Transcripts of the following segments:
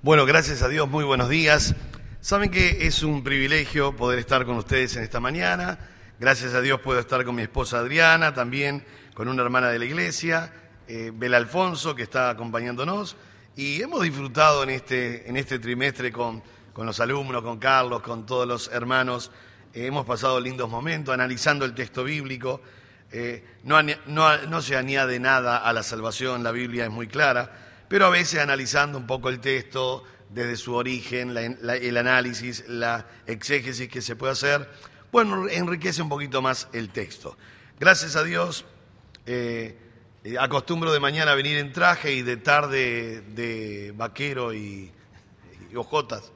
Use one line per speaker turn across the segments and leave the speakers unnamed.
Bueno, gracias a Dios, muy buenos días. Saben que es un privilegio poder estar con ustedes en esta mañana. Gracias a Dios puedo estar con mi esposa Adriana, también con una hermana de la iglesia, Bela Alfonso, que está acompañándonos. Y hemos disfrutado en este trimestre con los alumnos, con Carlos, con todos los hermanos. Hemos pasado lindos momentos analizando el texto bíblico. No se añade nada a la salvación, la Biblia es muy clara. Pero a veces analizando un poco el texto desde su origen, el análisis, la exégesis que se puede hacer, bueno, enriquece un poquito más el texto. Gracias a Dios, acostumbro de mañana venir en traje y de tarde de vaquero y ojotas.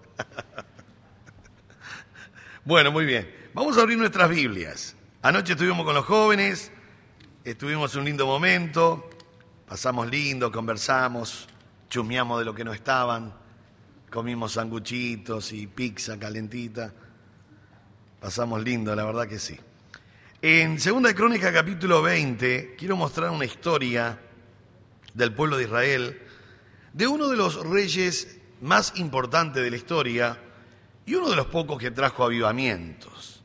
Bueno, muy bien. Vamos a abrir nuestras Biblias. Anoche estuvimos con los jóvenes, estuvimos un lindo momento. Pasamos lindo, conversamos, chusmeamos de lo que no estaban, comimos sanguchitos y pizza calentita. Pasamos lindo, la verdad que sí. En 2 de Crónicas, capítulo 20, quiero mostrar una historia del pueblo de Israel, de uno de los reyes más importantes de la historia y uno de los pocos que trajo avivamientos.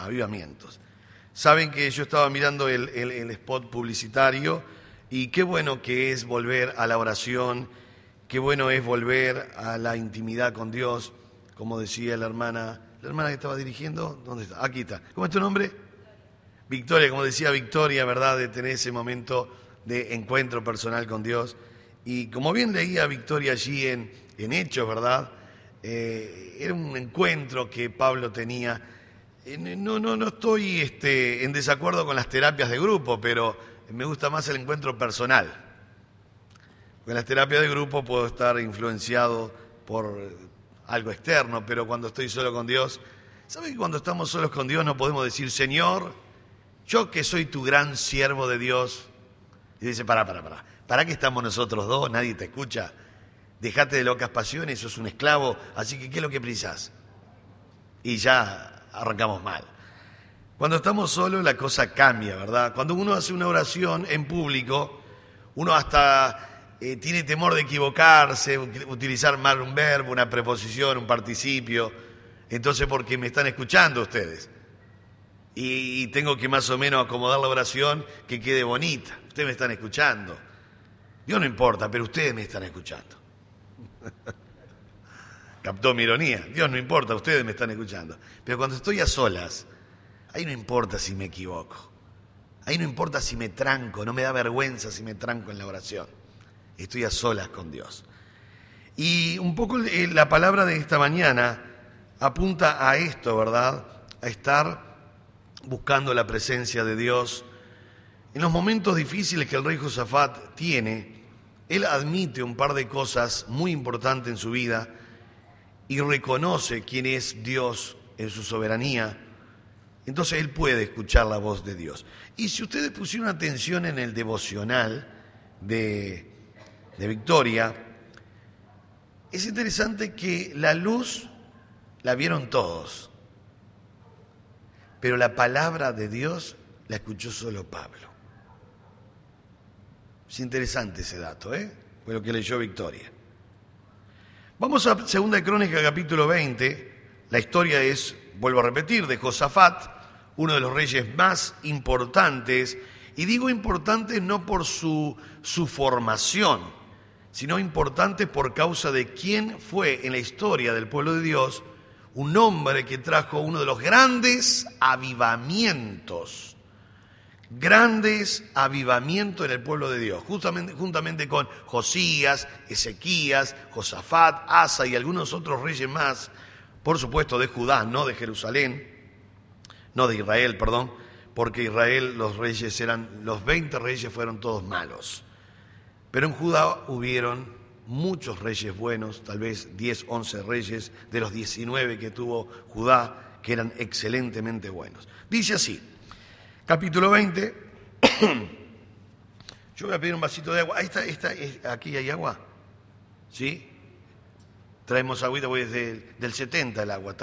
Saben que yo estaba mirando el spot publicitario. Y qué bueno que es volver a la oración, qué bueno es volver a la intimidad con Dios, como decía la hermana que estaba dirigiendo, ¿dónde está? Aquí está. ¿Cómo es tu nombre? Victoria, como decía Victoria, ¿verdad? De tener ese momento de encuentro personal con Dios. Y como bien leía Victoria allí en Hechos, ¿verdad? Era un encuentro que Pablo tenía. No estoy en desacuerdo con las terapias de grupo, pero me gusta más el encuentro personal. Porque en las terapias de grupo puedo estar influenciado por algo externo, pero cuando estoy solo con Dios, ¿sabe que cuando estamos solos con Dios no podemos decir, Señor, yo que soy tu gran siervo de Dios? Y dice, ¿para qué estamos nosotros dos? Nadie te escucha. Dejate de locas pasiones, sos un esclavo, así que ¿qué es lo que precisás? Y ya arrancamos mal. Cuando estamos solos la cosa cambia, ¿verdad? Cuando uno hace una oración en público, uno hasta tiene temor de equivocarse, utilizar mal un verbo, una preposición, un participio. Entonces, porque me están escuchando ustedes. Y tengo que más o menos acomodar la oración que quede bonita. Ustedes me están escuchando. Dios no importa, pero ustedes me están escuchando. ¿Captó mi ironía? Dios no importa, ustedes me están escuchando. Pero cuando estoy a solas, ahí no importa si me equivoco, ahí no importa si me tranco, no me da vergüenza si me tranco en la oración. Estoy a solas con Dios. Y un poco la palabra de esta mañana apunta a esto, ¿verdad? A estar buscando la presencia de Dios. En los momentos difíciles que el rey Josafat tiene, él admite un par de cosas muy importantes en su vida y reconoce quién es Dios en su soberanía. Entonces él puede escuchar la voz de Dios. Y si ustedes pusieron atención en el devocional de Victoria, es interesante que la luz la vieron todos, pero la palabra de Dios la escuchó solo Pablo. Es interesante ese dato, fue lo que leyó Victoria. Vamos a 2 de Crónicas, capítulo 20. La historia es, vuelvo a repetir, de Josafat, uno de los reyes más importantes, y digo importantes no por su formación, sino importantes por causa de quién fue en la historia del pueblo de Dios, un hombre que trajo uno de los grandes avivamientos en el pueblo de Dios, juntamente con Josías, Ezequías, Josafat, Asa y algunos otros reyes más, por supuesto de Judá, no de Jerusalén, no de Israel, perdón, porque Israel los 20 reyes fueron todos malos. Pero en Judá hubieron muchos reyes buenos, tal vez 10, 11 reyes de los 19 que tuvo Judá, que eran excelentemente buenos. Dice así, capítulo 20, yo voy a pedir un vasito de agua. Ahí está, aquí hay agua, ¿sí? Traemos agüita, porque es del 70 el agua,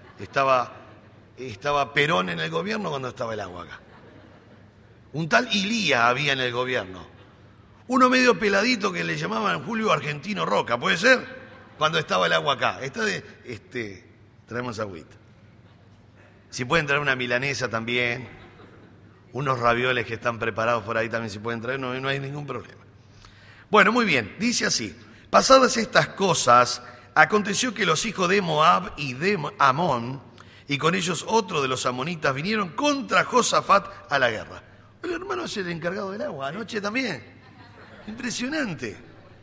estaba Perón en el gobierno cuando estaba el agua acá. Un tal Ilía había en el gobierno. Uno medio peladito que le llamaban Julio Argentino Roca, ¿puede ser? cuando estaba el agua acá. Traemos agüita. Si pueden traer una milanesa también, unos ravioles que están preparados por ahí también si pueden traer, no hay ningún problema. Bueno, muy bien, dice así: pasadas estas cosas, aconteció que los hijos de Moab y de Amón, y con ellos otro de los amonitas, vinieron contra Josafat a la guerra. El hermano es el encargado del agua, anoche también. Impresionante.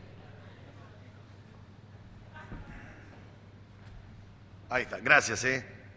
Ahí está, gracias,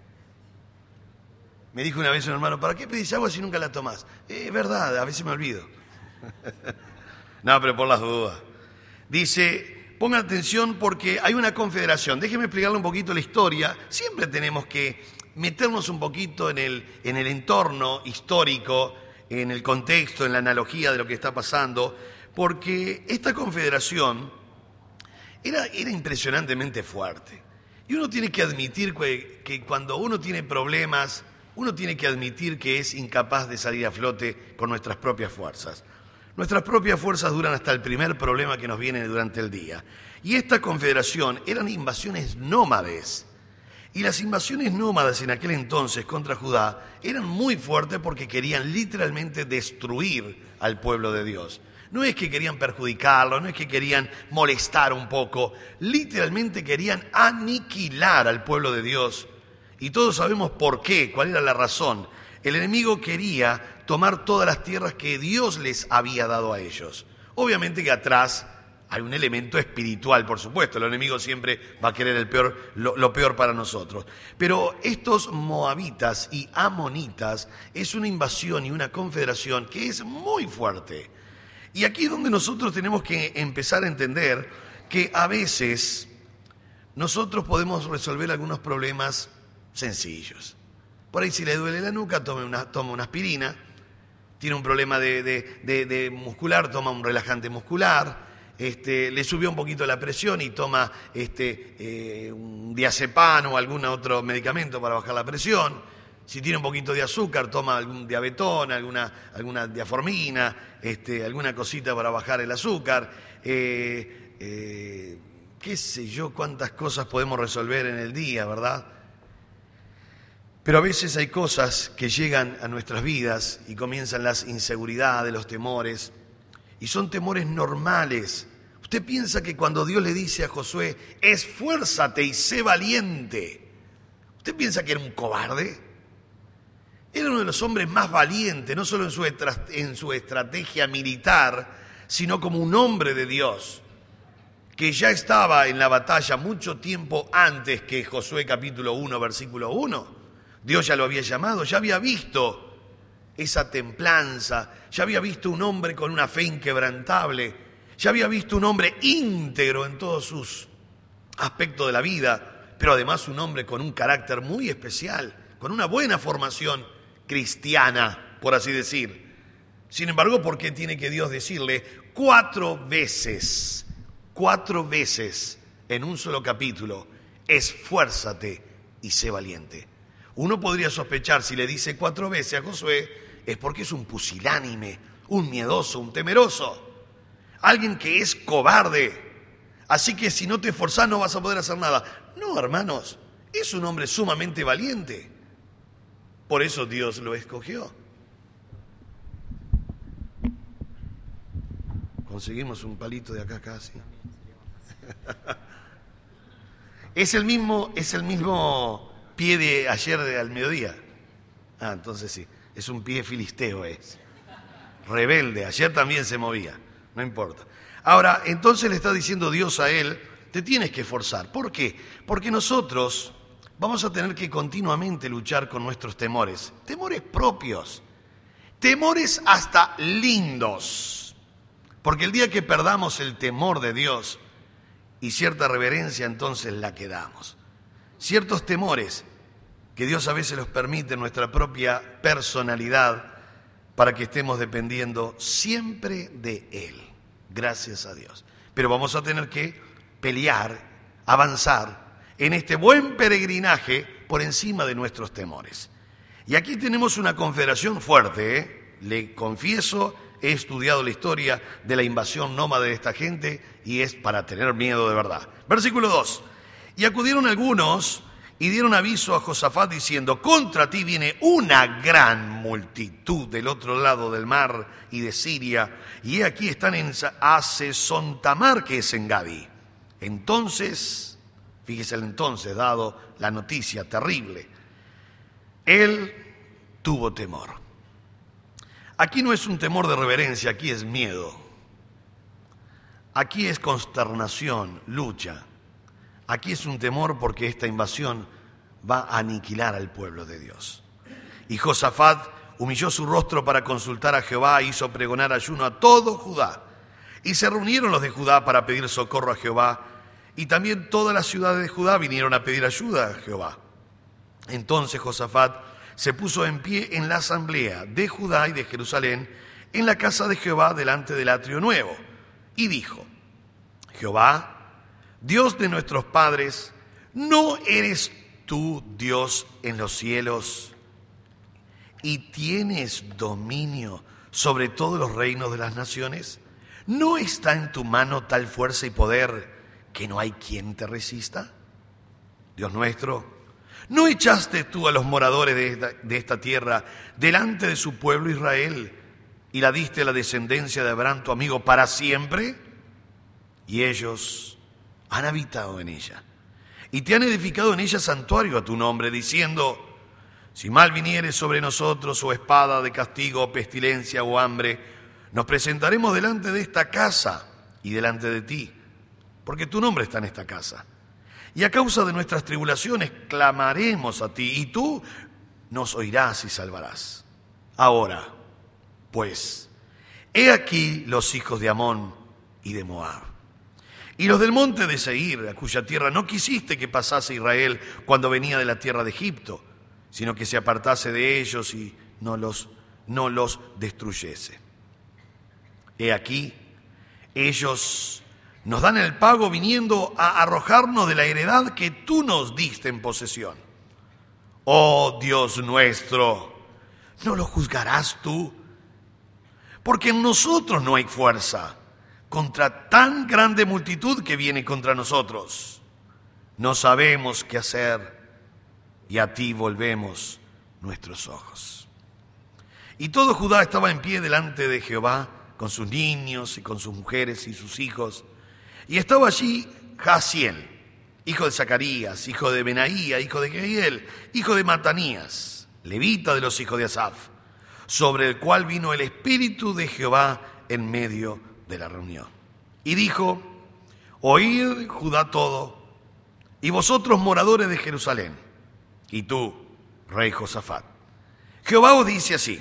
Me dijo una vez un hermano, ¿para qué pedís agua si nunca la tomás? Es verdad, a veces me olvido. No, pero por las dudas. Dice, pongan atención porque hay una confederación. Déjenme explicarle un poquito la historia. Siempre tenemos que meternos un poquito en el entorno histórico, en el contexto, en la analogía de lo que está pasando, porque esta confederación era impresionantemente fuerte. Y uno tiene que admitir que cuando uno tiene problemas, uno tiene que admitir que es incapaz de salir a flote con nuestras propias fuerzas. Nuestras propias fuerzas duran hasta el primer problema que nos viene durante el día. Y esta confederación eran invasiones nómades. Y las invasiones nómadas en aquel entonces contra Judá eran muy fuertes porque querían literalmente destruir al pueblo de Dios. No es que querían perjudicarlo, no es que querían molestar un poco, literalmente querían aniquilar al pueblo de Dios. Y todos sabemos por qué, cuál era la razón. El enemigo quería tomar todas las tierras que Dios les había dado a ellos. Obviamente que atrás hay un elemento espiritual, por supuesto. El enemigo siempre va a querer lo peor para nosotros. Pero estos moabitas y amonitas es una invasión y una confederación que es muy fuerte. Y aquí es donde nosotros tenemos que empezar a entender que a veces nosotros podemos resolver algunos problemas sencillos. Por ahí si le duele la nuca, toma una aspirina. Tiene un problema de muscular, toma un relajante muscular. Le subió un poquito la presión y toma un diazepam o algún otro medicamento para bajar la presión. Si tiene un poquito de azúcar, toma algún diabetón, alguna diaformina, alguna cosita para bajar el azúcar. Qué sé yo, cuántas cosas podemos resolver en el día, ¿verdad? Pero a veces hay cosas que llegan a nuestras vidas y comienzan las inseguridades, los temores, y son temores normales. Usted piensa que cuando Dios le dice a Josué, esfuérzate y sé valiente, ¿usted piensa que era un cobarde? Era uno de los hombres más valientes, no solo en su estrategia militar, sino como un hombre de Dios, que ya estaba en la batalla mucho tiempo antes que Josué capítulo 1, versículo 1. Dios ya lo había llamado, ya había visto esa templanza, ya había visto un hombre con una fe inquebrantable, ya había visto un hombre íntegro en todos sus aspectos de la vida, pero además un hombre con un carácter muy especial, con una buena formación cristiana, por así decir. Sin embargo, ¿por qué tiene que Dios decirle 4 veces en un solo capítulo, esfuérzate y sé valiente? Uno podría sospechar, si le dice 4 veces a Josué, es porque es un pusilánime, un miedoso, un temeroso, alguien que es cobarde. Así que si no te esforzás no vas a poder hacer nada. No, hermanos, es un hombre sumamente valiente. Por eso Dios lo escogió. Conseguimos un palito de acá casi. Es el mismo pie de ayer al mediodía. Ah, entonces sí, es un pie filisteo, es rebelde. Ayer también se movía, no importa. Ahora, entonces le está diciendo Dios a él, te tienes que esforzar. ¿Por qué? Porque nosotros vamos a tener que continuamente luchar con nuestros temores. Temores propios, temores hasta lindos. Porque el día que perdamos el temor de Dios y cierta reverencia, entonces la quedamos. Ciertos temores que Dios a veces los permite en nuestra propia personalidad para que estemos dependiendo siempre de Él. Gracias a Dios. Pero vamos a tener que pelear, avanzar en este buen peregrinaje por encima de nuestros temores. Y aquí tenemos una confederación fuerte, Le confieso, he estudiado la historia de la invasión nómade de esta gente y es para tener miedo de verdad. Versículo 2. Y acudieron algunos y dieron aviso a Josafat diciendo: contra ti viene una gran multitud del otro lado del mar y de Siria, y aquí están en Hasezontamar, que es en Gadi. Entonces, fíjese el entonces, dado la noticia terrible, él tuvo temor. Aquí no es un temor de reverencia, aquí es miedo. Aquí es consternación, lucha. Aquí es un temor porque esta invasión va a aniquilar al pueblo de Dios. Y Josafat humilló su rostro para consultar a Jehová e hizo pregonar ayuno a todo Judá. Y se reunieron los de Judá para pedir socorro a Jehová, y también todas las ciudades de Judá vinieron a pedir ayuda a Jehová. Entonces Josafat se puso en pie en la asamblea de Judá y de Jerusalén, en la casa de Jehová delante del atrio nuevo, y dijo: Jehová, Dios de nuestros padres, ¿no eres tú Dios en los cielos y tienes dominio sobre todos los reinos de las naciones? ¿No está en tu mano tal fuerza y poder que no hay quien te resista? Dios nuestro, ¿no echaste tú a los moradores de esta tierra delante de su pueblo Israel y la diste a la descendencia de Abraham tu amigo para siempre? Y ellos han habitado en ella, y te han edificado en ella santuario a tu nombre, diciendo: si mal viniere sobre nosotros, o espada de castigo, o pestilencia, o hambre, nos presentaremos delante de esta casa y delante de ti, porque tu nombre está en esta casa. Y a causa de nuestras tribulaciones clamaremos a ti, y tú nos oirás y salvarás. Ahora, pues, he aquí los hijos de Amón y de Moab, y los del monte de Seir, a cuya tierra no quisiste que pasase Israel cuando venía de la tierra de Egipto, sino que se apartase de ellos y no los destruyese. He aquí, ellos nos dan el pago viniendo a arrojarnos de la heredad que tú nos diste en posesión. Oh Dios nuestro, ¿no lo juzgarás tú? Porque en nosotros no hay fuerza contra tan grande multitud que viene contra nosotros. No sabemos qué hacer, y a ti volvemos nuestros ojos. Y todo Judá estaba en pie delante de Jehová, con sus niños y con sus mujeres y sus hijos. Y estaba allí Jaasiel, hijo de Zacarías, hijo de Benaía, hijo de Jehiel, hijo de Matanías, levita de los hijos de Asaf, sobre el cual vino el Espíritu de Jehová en medio de la reunión. Y dijo: oíd Judá todo, y vosotros moradores de Jerusalén, y tú, rey Josafat, Jehová os dice así: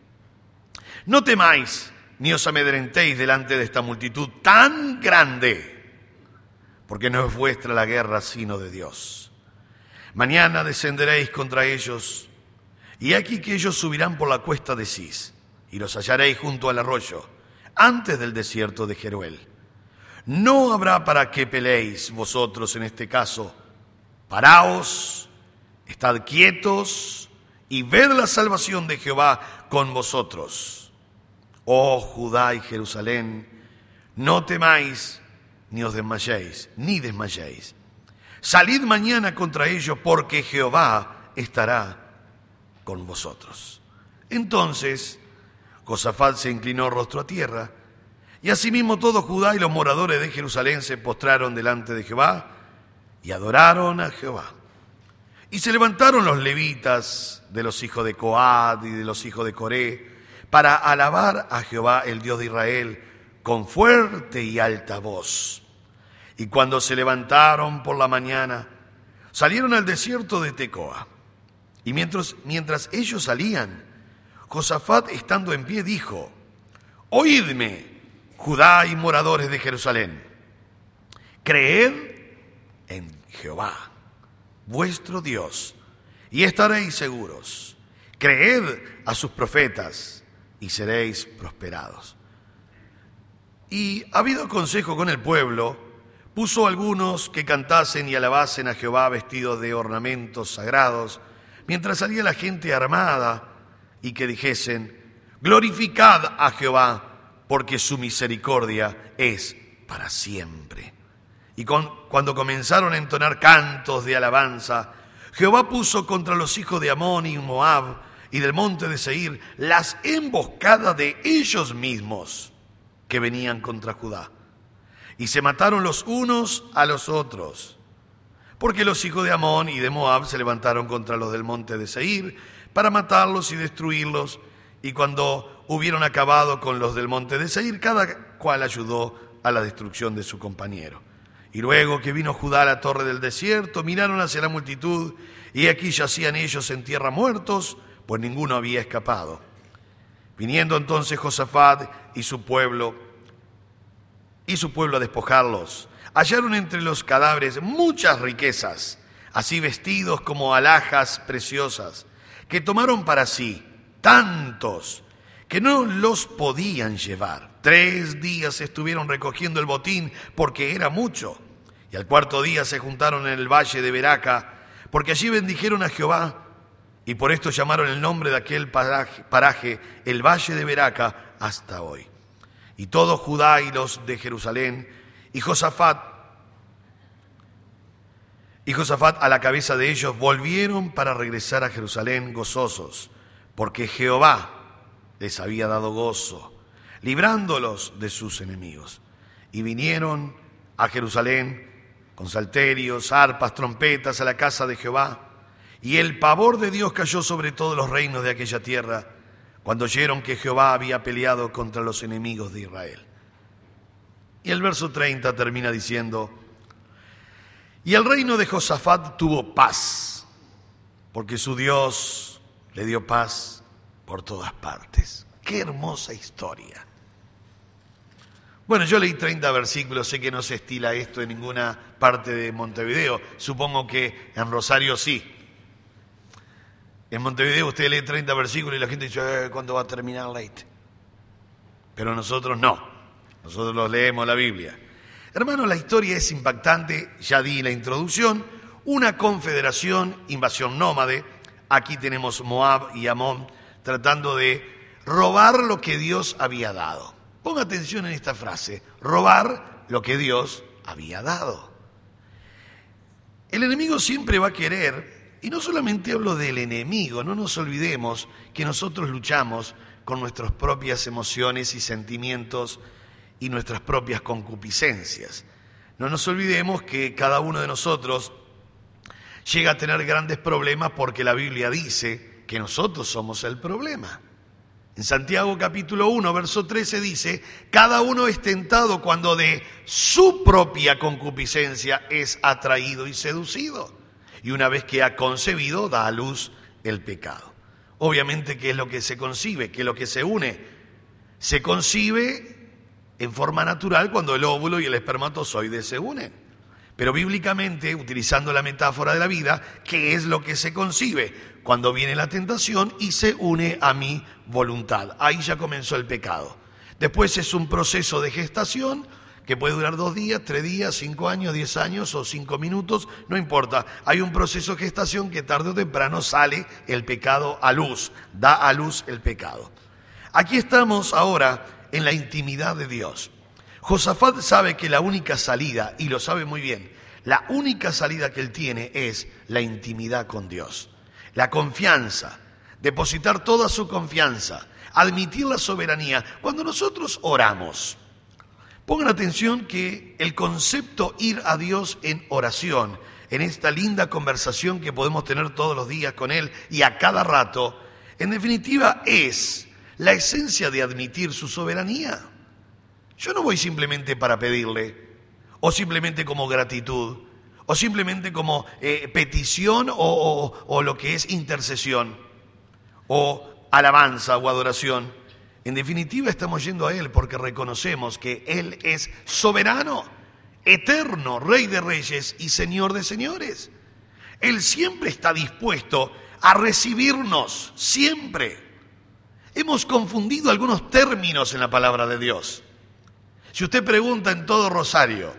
no temáis ni os amedrentéis delante de esta multitud tan grande, porque no es vuestra la guerra sino de Dios. Mañana descenderéis contra ellos, y aquí que ellos subirán por la cuesta de Cis, y los hallaréis junto al arroyo, antes del desierto de Jeruel. No habrá para qué peleéis vosotros en este caso. Paraos, estad quietos, y ved la salvación de Jehová con vosotros. Oh Judá y Jerusalén, no temáis, ni os desmayéis, ni desmayéis. Salid mañana contra ellos, porque Jehová estará con vosotros. Entonces Josafat se inclinó rostro a tierra, y asimismo todo Judá y los moradores de Jerusalén se postraron delante de Jehová y adoraron a Jehová. Y se levantaron los levitas de los hijos de Coat y de los hijos de Coré para alabar a Jehová, el Dios de Israel, con fuerte y alta voz. Y cuando se levantaron por la mañana, salieron al desierto de Tecoa. Y mientras ellos salían, Josafat, estando en pie, dijo: oídme, Judá y moradores de Jerusalén, creed en Jehová, vuestro Dios, y estaréis seguros. Creed a sus profetas y seréis prosperados. Y, habido consejo con el pueblo, puso algunos que cantasen y alabasen a Jehová vestidos de ornamentos sagrados, mientras salía la gente armada, y que dijesen: Glorificad a Jehová, porque su misericordia es para siempre. Y cuando comenzaron a entonar cantos de alabanza, Jehová puso contra los hijos de Amón y Moab y del monte de Seir las emboscadas de ellos mismos que venían contra Judá. Y se mataron los unos a los otros, porque los hijos de Amón y de Moab se levantaron contra los del monte de Seir para matarlos y destruirlos. Y cuando hubieron acabado con los del monte de Seir, cada cual ayudó a la destrucción de su compañero. Y luego que vino Judá a la torre del desierto, miraron hacia la multitud, y aquí yacían ellos en tierra muertos, pues ninguno había escapado. Viniendo entonces Josafat y su pueblo a despojarlos, hallaron entre los cadáveres muchas riquezas, así vestidos como alhajas preciosas, que tomaron para sí tantos que no los podían llevar. 3 días estuvieron recogiendo el botín porque era mucho. Y al 4.º día se juntaron en el valle de Beraca, porque allí bendijeron a Jehová. Y por esto llamaron el nombre de aquel paraje el valle de Beraca hasta hoy. Y todo Judá y los de Jerusalén y Josafat a la cabeza de ellos volvieron para regresar a Jerusalén gozosos, porque Jehová les había dado gozo, librándolos de sus enemigos. Y vinieron a Jerusalén con salterios, arpas, trompetas a la casa de Jehová. Y el pavor de Dios cayó sobre todos los reinos de aquella tierra, cuando oyeron que Jehová había peleado contra los enemigos de Israel. Y el verso 30 termina diciendo: y el reino de Josafat tuvo paz, porque su Dios le dio paz por todas partes. ¡Qué hermosa historia! Bueno, yo leí 30 versículos, sé que no se estila esto en ninguna parte de Montevideo, supongo que en Rosario sí. En Montevideo usted lee 30 versículos y la gente dice, ¿cuándo va a terminar Leite? Pero nosotros no, nosotros los leemos la Biblia. Hermano, la historia es impactante, ya di la introducción, una confederación, invasión nómade, aquí tenemos Moab y Amón, tratando de robar lo que Dios había dado. Ponga atención en esta frase, robar lo que Dios había dado. El enemigo siempre va a querer, y no solamente hablo del enemigo, no nos olvidemos que nosotros luchamos con nuestras propias emociones y sentimientos y nuestras propias concupiscencias. No nos olvidemos que cada uno de nosotros llega a tener grandes problemas porque la Biblia dice que nosotros somos el problema. En Santiago capítulo 1, verso 13 dice, cada uno es tentado cuando de su propia concupiscencia es atraído y seducido. Y una vez que ha concebido, da a luz el pecado. Obviamente, ¿qué es lo que se concibe? ¿Qué es lo que se une? Se concibe en forma natural cuando el óvulo y el espermatozoide se unen. Pero bíblicamente, utilizando la metáfora de la vida, ¿qué es lo que se concibe? Cuando viene la tentación y se une a mi voluntad. Ahí ya comenzó el pecado. Después es un proceso de gestación que puede durar 2 días, 3 días, 5 años, 10 años o 5 minutos, no importa. Hay un proceso de gestación que tarde o temprano sale el pecado a luz, da a luz el pecado. Aquí estamos ahora en la intimidad de Dios. Josafat sabe que la única salida, y lo sabe muy bien, la única salida que él tiene es la intimidad con Dios. La confianza, depositar toda su confianza, admitir la soberanía. Cuando nosotros oramos, pongan atención que el concepto ir a Dios en oración, en esta linda conversación que podemos tener todos los días con Él y a cada rato, en definitiva es la esencia de admitir su soberanía. Yo no voy simplemente para pedirle, o simplemente como gratitud, o simplemente como petición o lo que es intercesión, o alabanza o adoración. En definitiva estamos yendo a Él porque reconocemos que Él es soberano, eterno, Rey de reyes y Señor de señores. Él siempre está dispuesto a recibirnos, siempre. Hemos confundido algunos términos en la palabra de Dios. Si usted pregunta en todo Rosario,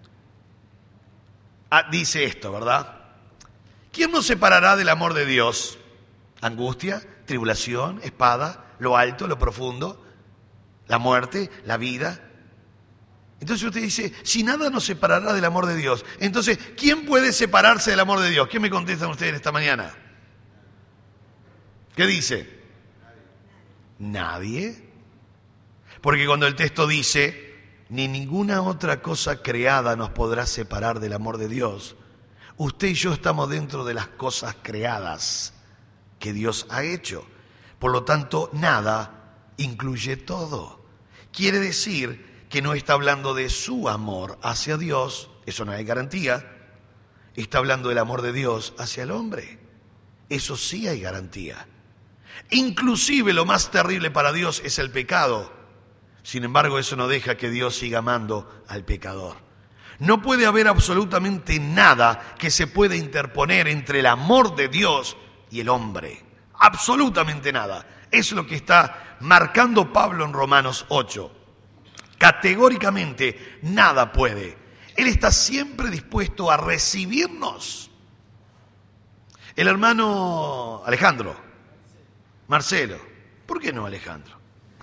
dice esto, ¿verdad? ¿Quién nos separará del amor de Dios? ¿Angustia, tribulación, espada? lo alto, lo profundo, la muerte, la vida. Entonces usted dice, si nada nos separará del amor de Dios, entonces, ¿quién puede separarse del amor de Dios? ¿Qué me contestan ustedes esta mañana? ¿Qué dice? Nadie. Porque cuando el texto dice, ni ninguna otra cosa creada nos podrá separar del amor de Dios, usted y yo estamos dentro de las cosas creadas que Dios ha hecho. Por lo tanto, nada incluye todo. Quiere decir que no está hablando de su amor hacia Dios, eso no hay garantía. Está hablando del amor de Dios hacia el hombre. Eso sí hay garantía. Inclusive lo más terrible para Dios es el pecado. Sin embargo, eso no deja que Dios siga amando al pecador. No puede haber absolutamente nada que se pueda interponer entre el amor de Dios y el hombre. Absolutamente nada. Es lo que está marcando Pablo en Romanos 8. Categóricamente nada puede. Él está siempre dispuesto a recibirnos. El hermano Marcelo. ¿Por qué no Alejandro?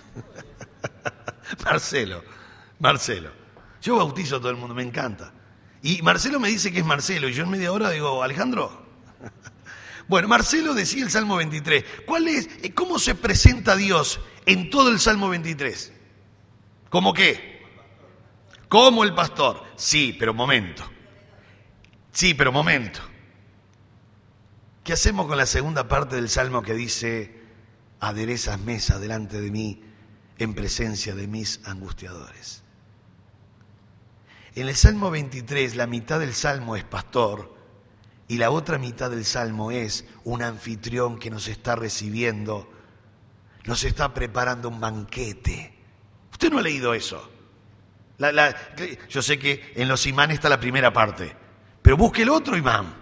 Marcelo. Yo bautizo a todo el mundo, me encanta. Y Marcelo me dice que es Marcelo, y yo en media hora digo, ¿Alejandro? Bueno, Marcelo decía el Salmo 23. ¿Cómo se presenta Dios en todo el Salmo 23? ¿Cómo qué? Como el pastor. Sí, pero momento. ¿Qué hacemos con la segunda parte del Salmo que dice, aderezas mesa delante de mí en presencia de mis angustiadores? En el Salmo 23, la mitad del Salmo es pastor y la otra mitad del Salmo es un anfitrión que nos está recibiendo, nos está preparando un banquete. ¿Usted no ha leído eso? Yo sé que en los imanes está la primera parte, pero busque el otro imán.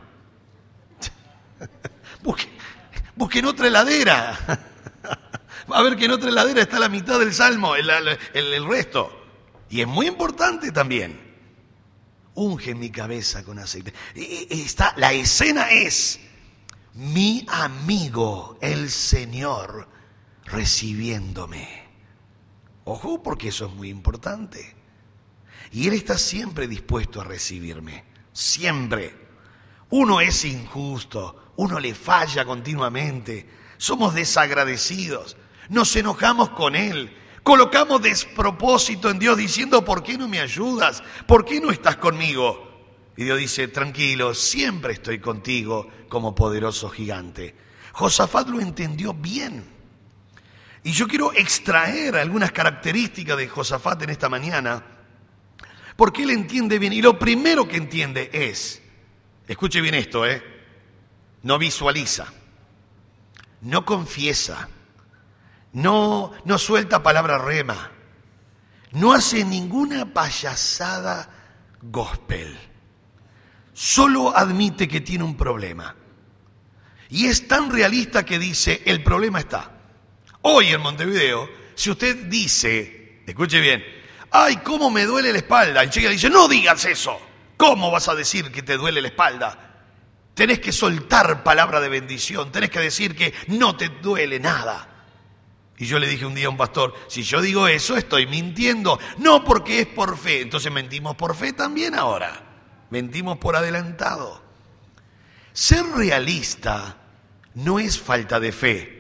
Busque en otra heladera. Va a ver que en otra heladera está la mitad del Salmo, el resto. Y es muy importante también. Unge mi cabeza con aceite. La escena es mi amigo, el Señor, recibiéndome. Ojo, porque eso es muy importante. Y Él está siempre dispuesto a recibirme. Siempre. Uno es injusto, uno le falla continuamente, somos desagradecidos, nos enojamos con Él, colocamos despropósito en Dios diciendo, ¿por qué no me ayudas? ¿Por qué no estás conmigo? Y Dios dice, tranquilo, siempre estoy contigo como poderoso gigante. Josafat lo entendió bien. Y yo quiero extraer algunas características de Josafat en esta mañana, porque él entiende bien. Y lo primero que entiende es, escuche bien esto, no visualiza, no confiesa, no suelta palabra rema, no hace ninguna payasada gospel, solo admite que tiene un problema. Y es tan realista que dice, el problema está. Hoy en Montevideo, si usted dice, escuche bien, ¡ay, cómo me duele la espalda! Y llega y dice, no digas eso. ¿Cómo vas a decir que te duele la espalda? Tenés que soltar palabra de bendición, tenés que decir que no te duele nada. Y yo le dije un día a un pastor, si yo digo eso estoy mintiendo. No, porque es por fe. Entonces mentimos por fe también ahora. Mentimos por adelantado. Ser realista no es falta de fe.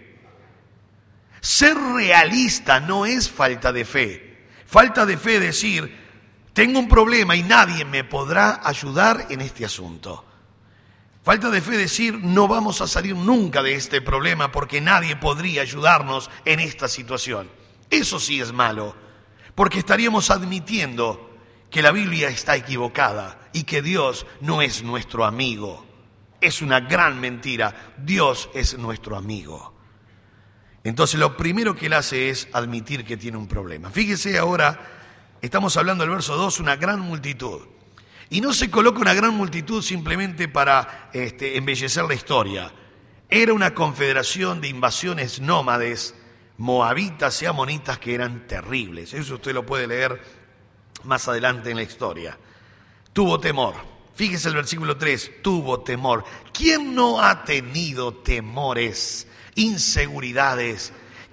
Ser realista no es falta de fe. Falta de fe es decir, tengo un problema y nadie me podrá ayudar en este asunto. Falta de fe es decir, no vamos a salir nunca de este problema porque nadie podría ayudarnos en esta situación. Eso sí es malo, porque estaríamos admitiendo que la Biblia está equivocada y que Dios no es nuestro amigo. Es una gran mentira. Dios es nuestro amigo. Entonces lo primero que él hace es admitir que tiene un problema. Fíjese ahora, estamos hablando del verso 2, una gran multitud. Y no se coloca una gran multitud simplemente para embellecer la historia. Era una confederación de invasiones nómades, moabitas y amonitas que eran terribles. Eso usted lo puede leer más adelante en la historia. Tuvo temor. Fíjese el versículo 3, tuvo temor. ¿Quién no ha tenido temores? Inseguridades.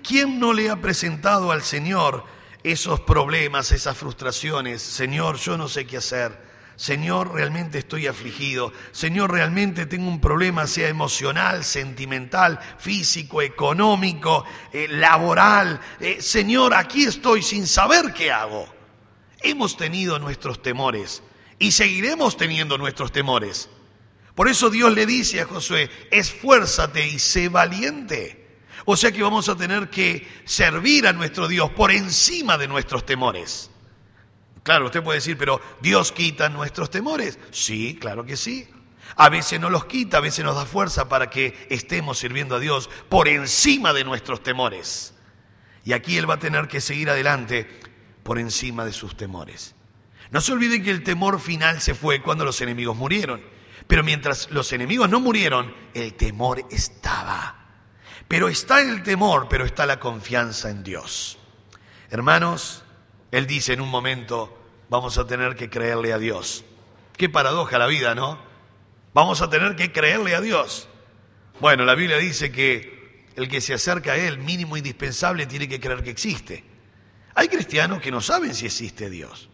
¿Quién no le ha presentado al Señor esos problemas, esas frustraciones? Señor, yo no sé qué hacer. Señor, realmente estoy afligido. Señor, realmente tengo un problema, sea emocional, sentimental, físico, económico, laboral. Señor, aquí estoy sin saber qué hago. Hemos tenido nuestros temores y seguiremos teniendo nuestros temores. Por eso Dios le dice a Josué, esfuérzate y sé valiente. O sea que vamos a tener que servir a nuestro Dios por encima de nuestros temores. Claro, usted puede decir, pero ¿Dios quita nuestros temores? Sí, claro que sí. A veces nos los quita, a veces nos da fuerza para que estemos sirviendo a Dios por encima de nuestros temores. Y aquí Él va a tener que seguir adelante por encima de sus temores. No se olviden que el temor final se fue cuando los enemigos murieron. Pero mientras los enemigos no murieron, el temor estaba. Pero está el temor, pero está la confianza en Dios. Hermanos, Él dice en un momento, vamos a tener que creerle a Dios. Qué paradoja la vida, ¿no? Vamos a tener que creerle a Dios. Bueno, la Biblia dice que el que se acerca a Él, mínimo indispensable, tiene que creer que existe. Hay cristianos que no saben si existe Dios.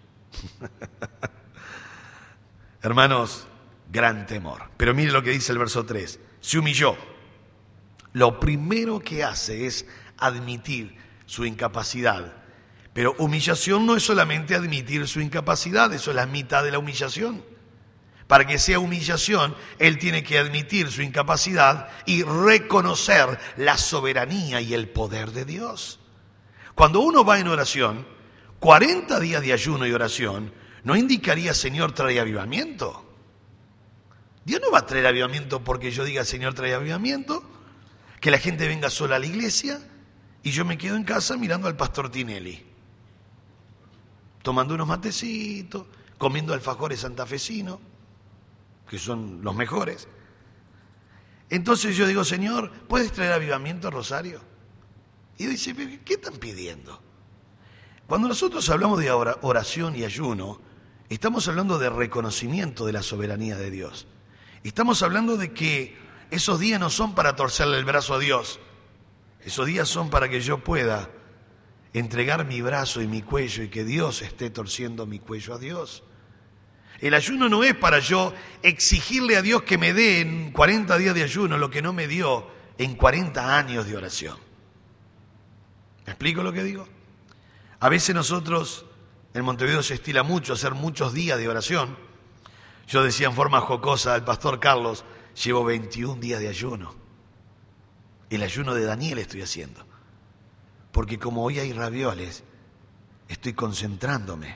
Hermanos, gran temor. Pero mire lo que dice el verso 3. Se humilló. Lo primero que hace es admitir su incapacidad. Pero humillación no es solamente admitir su incapacidad, eso es la mitad de la humillación. Para que sea humillación, él tiene que admitir su incapacidad y reconocer la soberanía y el poder de Dios. Cuando uno va en oración, 40 días de ayuno y oración, ¿no indicaría, Señor, trae avivamiento? Dios no va a traer avivamiento porque yo diga, Señor, trae avivamiento, que la gente venga sola a la iglesia y yo me quedo en casa mirando al pastor Tinelli, tomando unos matecitos, comiendo alfajores santafesinos, que son los mejores. Entonces yo digo, Señor, ¿puedes traer avivamiento a Rosario? Y dice, ¿qué están pidiendo? Cuando nosotros hablamos de oración y ayuno, estamos hablando de reconocimiento de la soberanía de Dios. Estamos hablando de que esos días no son para torcerle el brazo a Dios. Esos días son para que yo pueda entregar mi brazo y mi cuello y que Dios esté torciendo mi cuello a Dios. El ayuno no es para yo exigirle a Dios que me dé en 40 días de ayuno lo que no me dio en 40 años de oración. ¿Me explico lo que digo? A veces nosotros, en Montevideo se estila mucho hacer muchos días de oración. Yo decía en forma jocosa al pastor Carlos, llevo 21 días de ayuno. El ayuno de Daniel estoy haciendo. Porque como hoy hay ravioles, estoy concentrándome.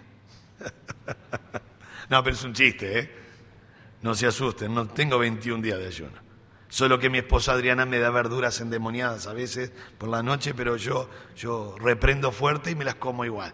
No, pero es un chiste, ¿eh? No se asusten, no tengo 21 días de ayuno. Solo que mi esposa Adriana me da verduras endemoniadas a veces por la noche, pero yo reprendo fuerte y me las como igual.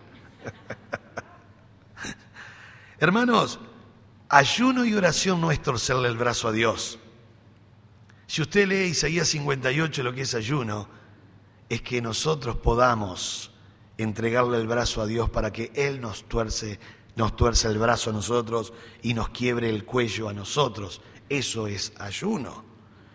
Hermanos, ayuno y oración no es torcerle el brazo a Dios. Si usted lee Isaías 58, lo que es ayuno, es que nosotros podamos entregarle el brazo a Dios para que Él nos tuerce el brazo a nosotros y nos quiebre el cuello a nosotros. Eso es ayuno.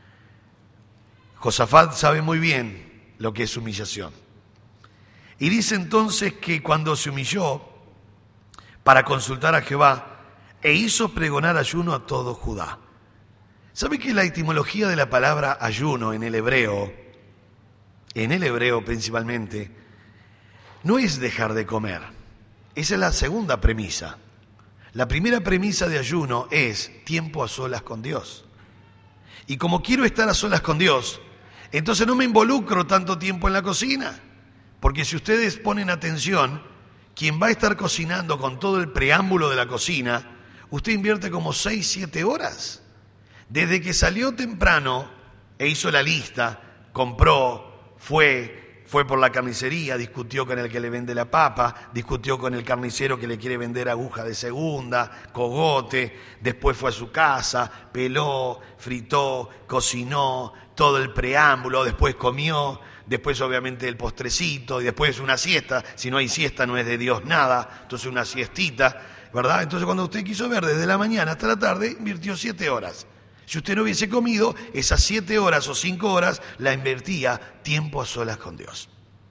Josafat sabe muy bien lo que es humillación. Y dice entonces que cuando se humilló para consultar a Jehová e hizo pregonar ayuno a todo Judá. ¿Sabe que la etimología de la palabra ayuno en el hebreo principalmente, no es dejar de comer? Esa es la segunda premisa. La primera premisa de ayuno es tiempo a solas con Dios. Y como quiero estar a solas con Dios, entonces no me involucro tanto tiempo en la cocina. Porque si ustedes ponen atención, quien va a estar cocinando con todo el preámbulo de la cocina, usted invierte como 6-7 horas. Desde que salió temprano e hizo la lista, compró, fue por la carnicería, discutió con el que le vende la papa, discutió con el carnicero que le quiere vender aguja de segunda, cogote, después fue a su casa, peló, fritó, cocinó, todo el preámbulo, después comió, después obviamente el postrecito y después una siesta. Si no hay siesta no es de Dios nada, entonces una siestita, ¿verdad? Entonces cuando usted quiso ver desde la mañana hasta la tarde, invirtió 7 horas. Si usted no hubiese comido, esas 7 horas o 5 horas la invertía tiempo a solas con Dios.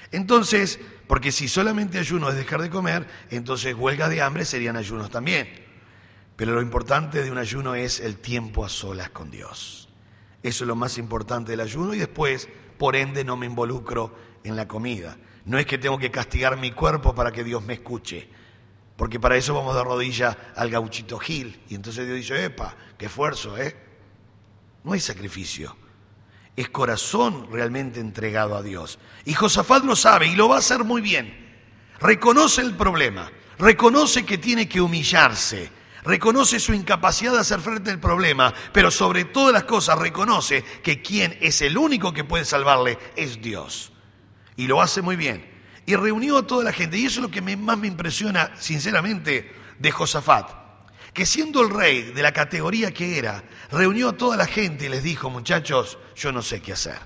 Entonces, porque si solamente ayuno es dejar de comer, entonces huelgas de hambre serían ayunos también. Pero lo importante de un ayuno es el tiempo a solas con Dios. Eso es lo más importante del ayuno y después, por ende, no me involucro en la comida. No es que tengo que castigar mi cuerpo para que Dios me escuche, porque para eso vamos de rodillas al Gauchito Gil. Y entonces Dios dice, ¡epa! ¡Qué esfuerzo, No hay sacrificio. Es corazón realmente entregado a Dios. Y Josafat lo sabe y lo va a hacer muy bien. Reconoce el problema, reconoce que tiene que humillarse, reconoce su incapacidad de hacer frente al problema, pero sobre todas las cosas reconoce que quien es el único que puede salvarle es Dios. Y lo hace muy bien. Y reunió a toda la gente. Y eso es lo que más me impresiona, sinceramente, de Josafat. Que siendo el rey de la categoría que era, reunió a toda la gente y les dijo, muchachos, yo no sé qué hacer.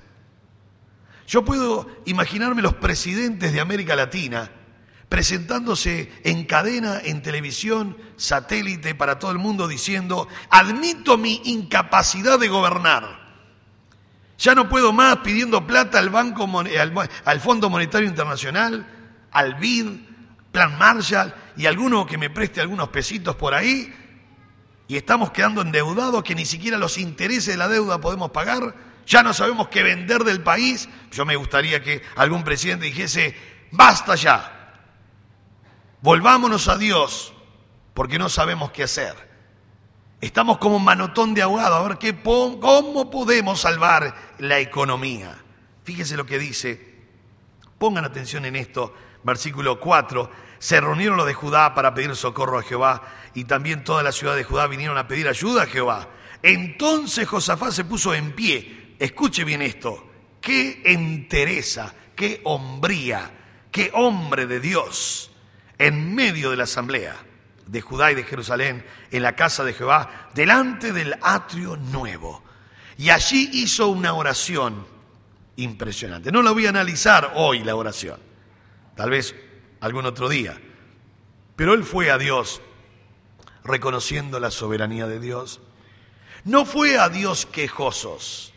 Yo puedo imaginarme los presidentes de América Latina presentándose en cadena, en televisión, satélite para todo el mundo diciendo, admito mi incapacidad de gobernar. Ya no puedo más pidiendo plata al Fondo Monetario Internacional, al BID, Plan Marshall y alguno que me preste algunos pesitos por ahí. Y estamos quedando endeudados que ni siquiera los intereses de la deuda podemos pagar. Ya no sabemos qué vender del país. Yo me gustaría que algún presidente dijese, basta ya. Volvámonos a Dios porque no sabemos qué hacer. Estamos como un manotón de ahogado, a ver cómo podemos salvar la economía. Fíjese lo que dice, pongan atención en esto, versículo 4, se reunieron los de Judá para pedir socorro a Jehová y también toda la ciudad de Judá vinieron a pedir ayuda a Jehová. Entonces Josafat se puso en pie, escuche bien esto, qué entereza, qué hombría, qué hombre de Dios en medio de la asamblea de Judá y de Jerusalén, en la casa de Jehová, delante del atrio nuevo. Y allí hizo una oración impresionante. No la voy a analizar hoy, la oración, tal vez algún otro día. Pero él fue a Dios reconociendo la soberanía de Dios. No fue a Dios quejoso.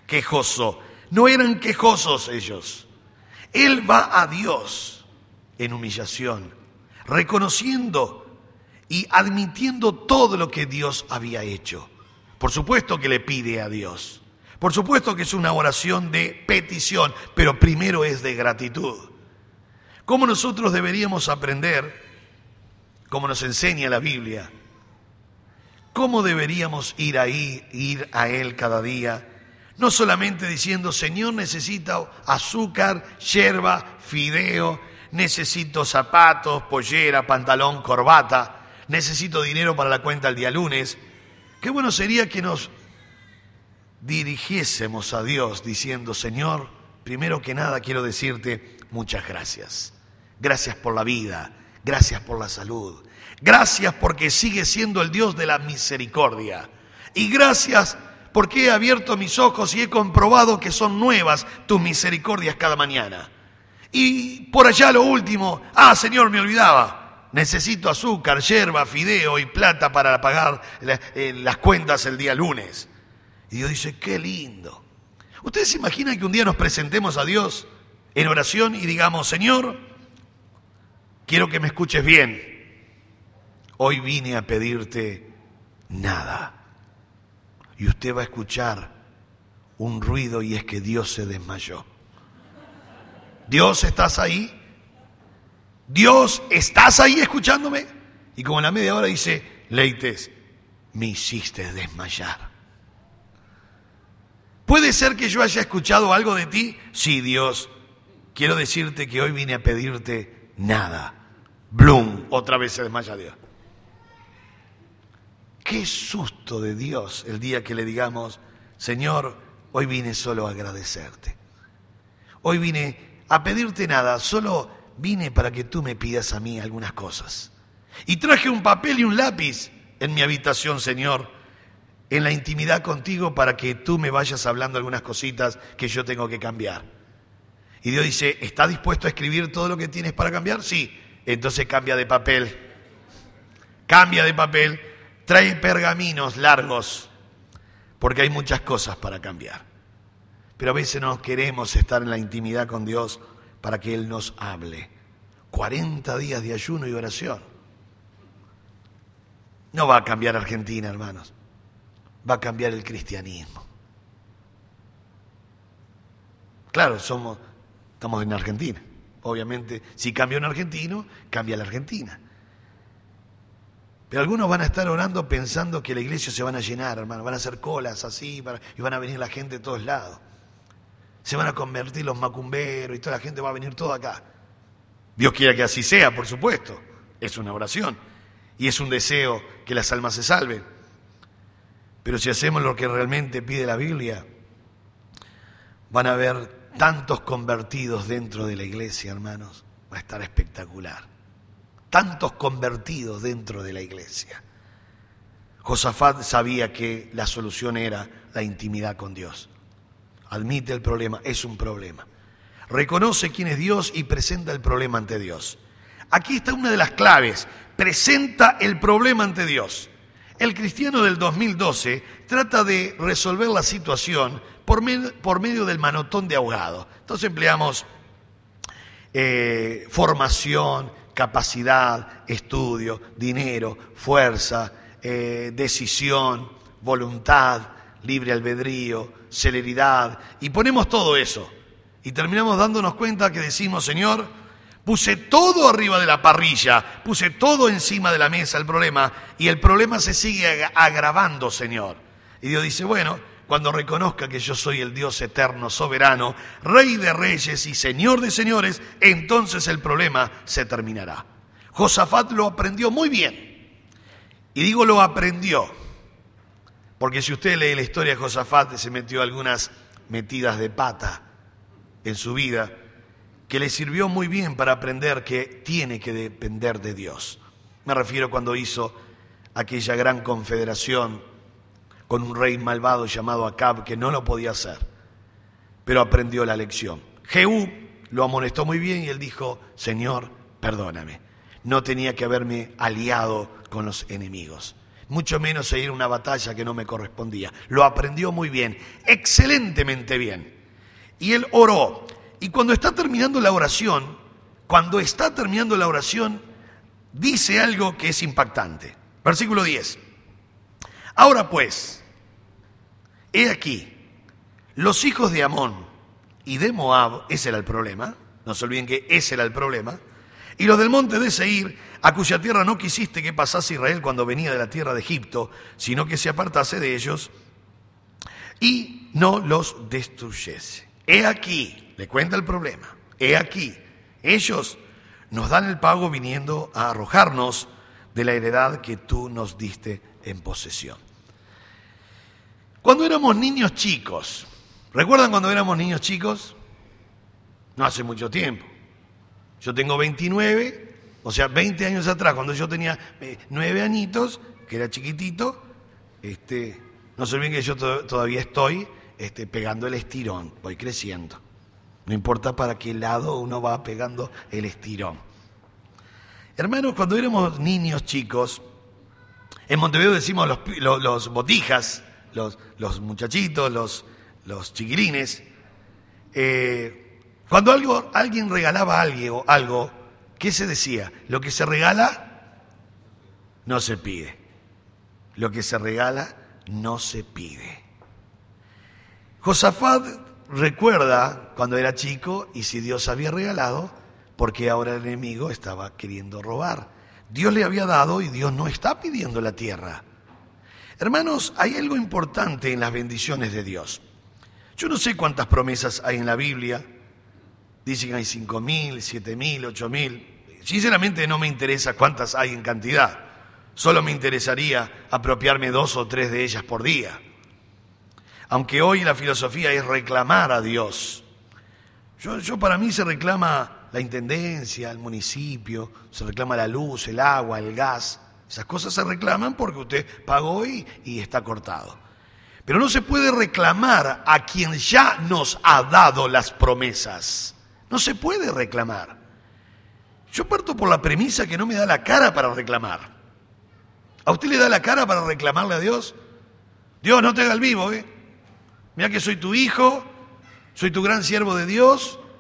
No eran quejosos ellos. Él va a Dios en humillación, reconociendo y admitiendo todo lo que Dios había hecho. Por supuesto que le pide a Dios. Por supuesto que es una oración de petición, pero primero es de gratitud. ¿Cómo nosotros deberíamos aprender, como nos enseña la Biblia, cómo deberíamos ir a Él cada día? No solamente diciendo, Señor, necesito azúcar, yerba, fideo, necesito zapatos, pollera, pantalón, corbata, necesito dinero para la cuenta el día lunes. Qué bueno sería que nos dirigiésemos a Dios diciendo, Señor, primero que nada quiero decirte muchas gracias. Gracias por la vida, gracias por la salud, gracias porque sigues siendo el Dios de la misericordia. Y gracias porque he abierto mis ojos y he comprobado que son nuevas tus misericordias cada mañana. Y por allá lo último, Señor, me olvidaba. Necesito azúcar, yerba, fideo y plata para pagar las cuentas el día lunes. Y Dios dice, qué lindo. ¿Ustedes se imaginan que un día nos presentemos a Dios en oración y digamos, Señor, quiero que me escuches bien. Hoy vine a pedirte nada. Y usted va a escuchar un ruido y es que Dios se desmayó. Dios, ¿estás ahí? Dios, ¿estás ahí escuchándome? Y como en la media hora dice, Leites, me hiciste desmayar. ¿Puede ser que yo haya escuchado algo de ti? Sí, Dios, quiero decirte que hoy vine a pedirte nada. Blum, otra vez se desmaya Dios. Qué susto de Dios el día que le digamos, Señor, hoy vine solo a agradecerte. Hoy vine a pedirte nada, solo vine para que tú me pidas a mí algunas cosas. Y traje un papel y un lápiz en mi habitación, Señor, en la intimidad contigo para que tú me vayas hablando algunas cositas que yo tengo que cambiar. Y Dios dice, ¿estás dispuesto a escribir todo lo que tienes para cambiar? Sí. Entonces cambia de papel. Cambia de papel. Trae pergaminos largos, porque hay muchas cosas para cambiar. Pero a veces no queremos estar en la intimidad con Dios para que Él nos hable. 40 días de ayuno y oración. No va a cambiar Argentina, hermanos. Va a cambiar el cristianismo. Claro, estamos en Argentina. Obviamente, si cambia un argentino, cambia la Argentina. Pero algunos van a estar orando pensando que la iglesia se van a llenar, hermano. Van a hacer colas así y van a venir la gente de todos lados. Se van a convertir los macumberos y toda la gente va a venir toda acá. Dios quiera que así sea, por supuesto. Es una oración y es un deseo que las almas se salven. Pero si hacemos lo que realmente pide la Biblia, van a haber tantos convertidos dentro de la iglesia, hermanos. Va a estar espectacular. Tantos convertidos dentro de la iglesia. Josafat sabía que la solución era la intimidad con Dios. Admite el problema, es un problema. Reconoce quién es Dios y presenta el problema ante Dios. Aquí está una de las claves. Presenta el problema ante Dios. El cristiano del 2012 trata de resolver la situación por medio del manotón de ahogado. Entonces empleamos formación, capacidad, estudio, dinero, fuerza, decisión, voluntad, libre albedrío, celeridad, y ponemos todo eso. Y terminamos dándonos cuenta que decimos, Señor, puse todo arriba de la parrilla, puse todo encima de la mesa el problema, y el problema se sigue agravando, Señor. Y Dios dice, bueno, cuando reconozca que yo soy el Dios eterno, soberano, Rey de reyes y Señor de señores, entonces el problema se terminará. Josafat lo aprendió muy bien. Y digo lo aprendió, porque si usted lee la historia de Josafat, se metió algunas metidas de pata en su vida, que le sirvió muy bien para aprender que tiene que depender de Dios. Me refiero cuando hizo aquella gran confederación con un rey malvado llamado Acab, que no lo podía hacer, pero aprendió la lección. Jehú lo amonestó muy bien y él dijo, Señor, perdóname, no tenía que haberme aliado con los enemigos, mucho menos ir a una batalla que no me correspondía. Lo aprendió muy bien, excelentemente bien. Y él oró. Y cuando está terminando la oración, dice algo que es impactante. Versículo 10. Ahora pues, he aquí, los hijos de Amón y de Moab, ese era el problema, no se olviden que ese era el problema, y los del monte de Seir, a cuya tierra no quisiste que pasase Israel cuando venía de la tierra de Egipto, sino que se apartase de ellos y no los destruyese. He aquí, le cuenta el problema, he aquí, ellos nos dan el pago viniendo a arrojarnos de la heredad que tú nos diste en posesión. Cuando éramos niños chicos, ¿recuerdan cuando éramos niños chicos? No hace mucho tiempo. Yo tengo 29, o sea, 20 años atrás, cuando yo tenía 9 añitos, que era chiquitito, no se olviden que yo todavía estoy pegando el estirón, voy creciendo. No importa para qué lado uno va pegando el estirón. Hermanos, cuando éramos niños chicos, en Montevideo decimos los botijas, los muchachitos, los chiquilines. Cuando alguien regalaba algo, ¿qué se decía? Lo que se regala no se pide. Lo que se regala no se pide. Josafat recuerda cuando era chico y si Dios había regalado, porque ahora el enemigo estaba queriendo robar. Dios le había dado y Dios no está pidiendo la tierra. Hermanos, hay algo importante en las bendiciones de Dios. Yo no sé cuántas promesas hay en la Biblia. Dicen que hay 5.000, 7.000, 8.000. Sinceramente no me interesa cuántas hay en cantidad. Solo me interesaría apropiarme 2 o 3 de ellas por día. Aunque hoy la filosofía es reclamar a Dios. Yo para mí se reclama la intendencia, el municipio, se reclama la luz, el agua, el gas. Esas cosas se reclaman porque usted pagó y está cortado. Pero no se puede reclamar a quien ya nos ha dado las promesas. No se puede reclamar. Yo parto por la premisa que no me da la cara para reclamar. ¿A usted le da la cara para reclamarle a Dios? Dios, no te haga el vivo, Mira que soy tu hijo, soy tu gran siervo de Dios.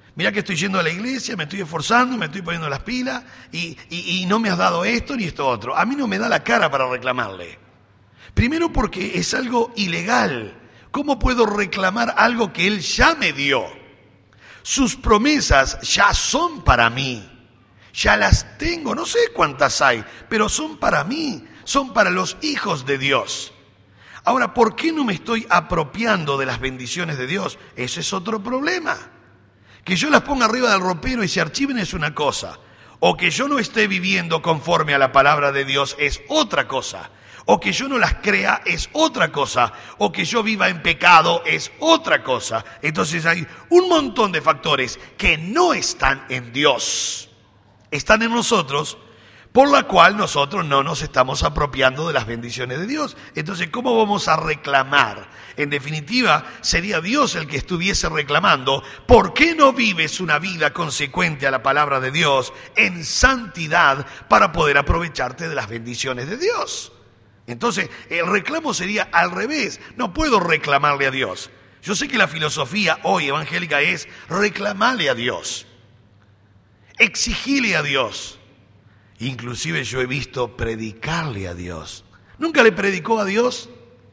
Mirá que estoy yendo a la iglesia, me estoy esforzando, me estoy poniendo las pilas y no me has dado esto ni esto otro. A mí no me da la cara para reclamarle. Primero porque es algo ilegal. ¿Cómo puedo reclamar algo que Él ya me dio? Sus promesas ya son para mí. Ya las tengo, no sé cuántas hay, pero son para mí, son para los hijos de Dios. Ahora, ¿por qué no me estoy apropiando de las bendiciones de Dios? Ese es otro problema. Que yo las ponga arriba del ropero y se archiven es una cosa. O que yo no esté viviendo conforme a la palabra de Dios es otra cosa. O que yo no las crea es otra cosa. O que yo viva en pecado es otra cosa. Entonces hay un montón de factores que no están en Dios. Están en nosotros, por la cual nosotros no nos estamos apropiando de las bendiciones de Dios. Entonces, ¿cómo vamos a reclamar? En definitiva, sería Dios el que estuviese reclamando. ¿Por qué no vives una vida consecuente a la palabra de Dios en santidad para poder aprovecharte de las bendiciones de Dios? Entonces, el reclamo sería al revés. No puedo reclamarle a Dios. Yo sé que la filosofía hoy evangélica es reclamarle a Dios, exigirle a Dios. Inclusive yo he visto predicarle a Dios. ¿Nunca le predicó a Dios?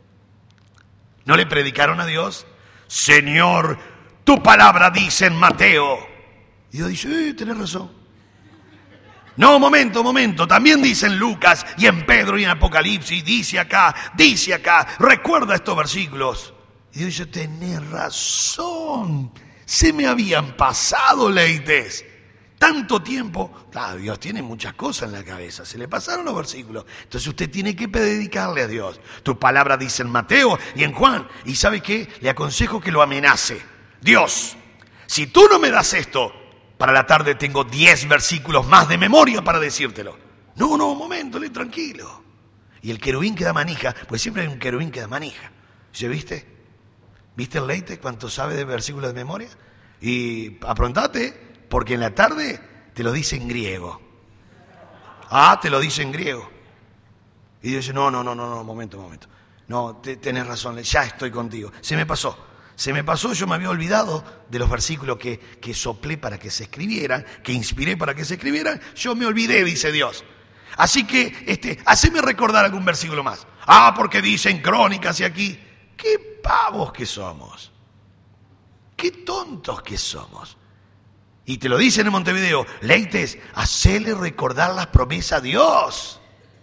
¿No le predicaron a Dios? Señor, tu palabra dice en Mateo. Y Dios dice, tenés razón. No, momento. También dice en Lucas y en Pedro y en Apocalipsis. Dice acá. Recuerda estos versículos. Y Dios dice, tenés razón. Se me habían pasado, Leites. Tanto tiempo, claro, Dios tiene muchas cosas en la cabeza, se le pasaron los versículos. Entonces usted tiene que predicarle a Dios. Tu palabra dice en Mateo y en Juan. ¿Y sabe qué? Le aconsejo que lo amenace. Dios, si tú no me das esto, para la tarde tengo 10 versículos más de memoria para decírtelo. No, un momento, tranquilo. Y el querubín que da manija, pues siempre hay un querubín que da manija. ¿Se viste? ¿Viste el Leite cuánto sabe de versículos de memoria? Y aprontate. Porque en la tarde te lo dice en griego. Te lo dice en griego. Y Dios dice, no, momento. No, tenés razón, ya estoy contigo. Se me pasó, yo me había olvidado de los versículos que soplé para que se escribieran, que inspiré para que se escribieran. Yo me olvidé, dice Dios. Así que, haceme recordar algún versículo más. Porque dice en Crónicas y aquí. ¡Qué pavos que somos! ¡Qué tontos que somos! Y te lo dicen en Montevideo, Leites, hacele recordar las promesas a Dios.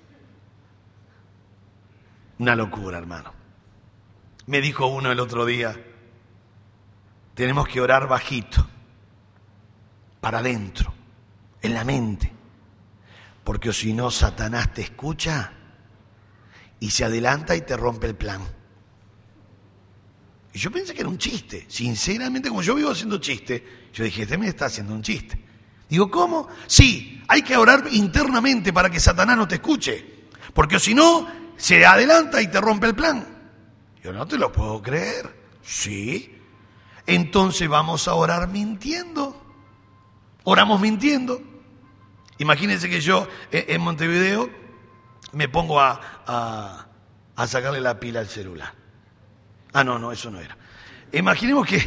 Una locura, hermano. Me dijo uno el otro día, tenemos que orar bajito, para adentro, en la mente. Porque si no, Satanás te escucha y se adelanta y te rompe el plan. Y yo pensé que era un chiste. Sinceramente, como yo vivo haciendo chiste, yo dije, este me está haciendo un chiste. Digo, ¿cómo? Sí, hay que orar internamente para que Satanás no te escuche. Porque si no, se adelanta y te rompe el plan. Yo no te lo puedo creer. Sí. Entonces vamos a orar mintiendo. Oramos mintiendo. Imagínense que yo en Montevideo me pongo a sacarle la pila al celular. No, eso no era. Imaginemos que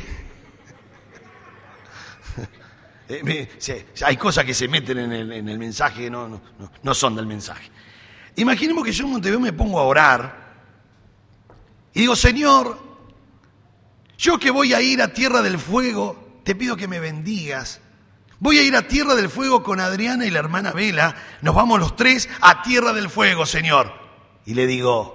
hay cosas que se meten en el mensaje que no son del mensaje. Imaginemos que yo en Montevideo me pongo a orar y digo, Señor, yo que voy a ir a Tierra del Fuego, te pido que me bendigas. Voy a ir a Tierra del Fuego con Adriana y la hermana Vela. Nos vamos los 3 a Tierra del Fuego, Señor. Y le digo,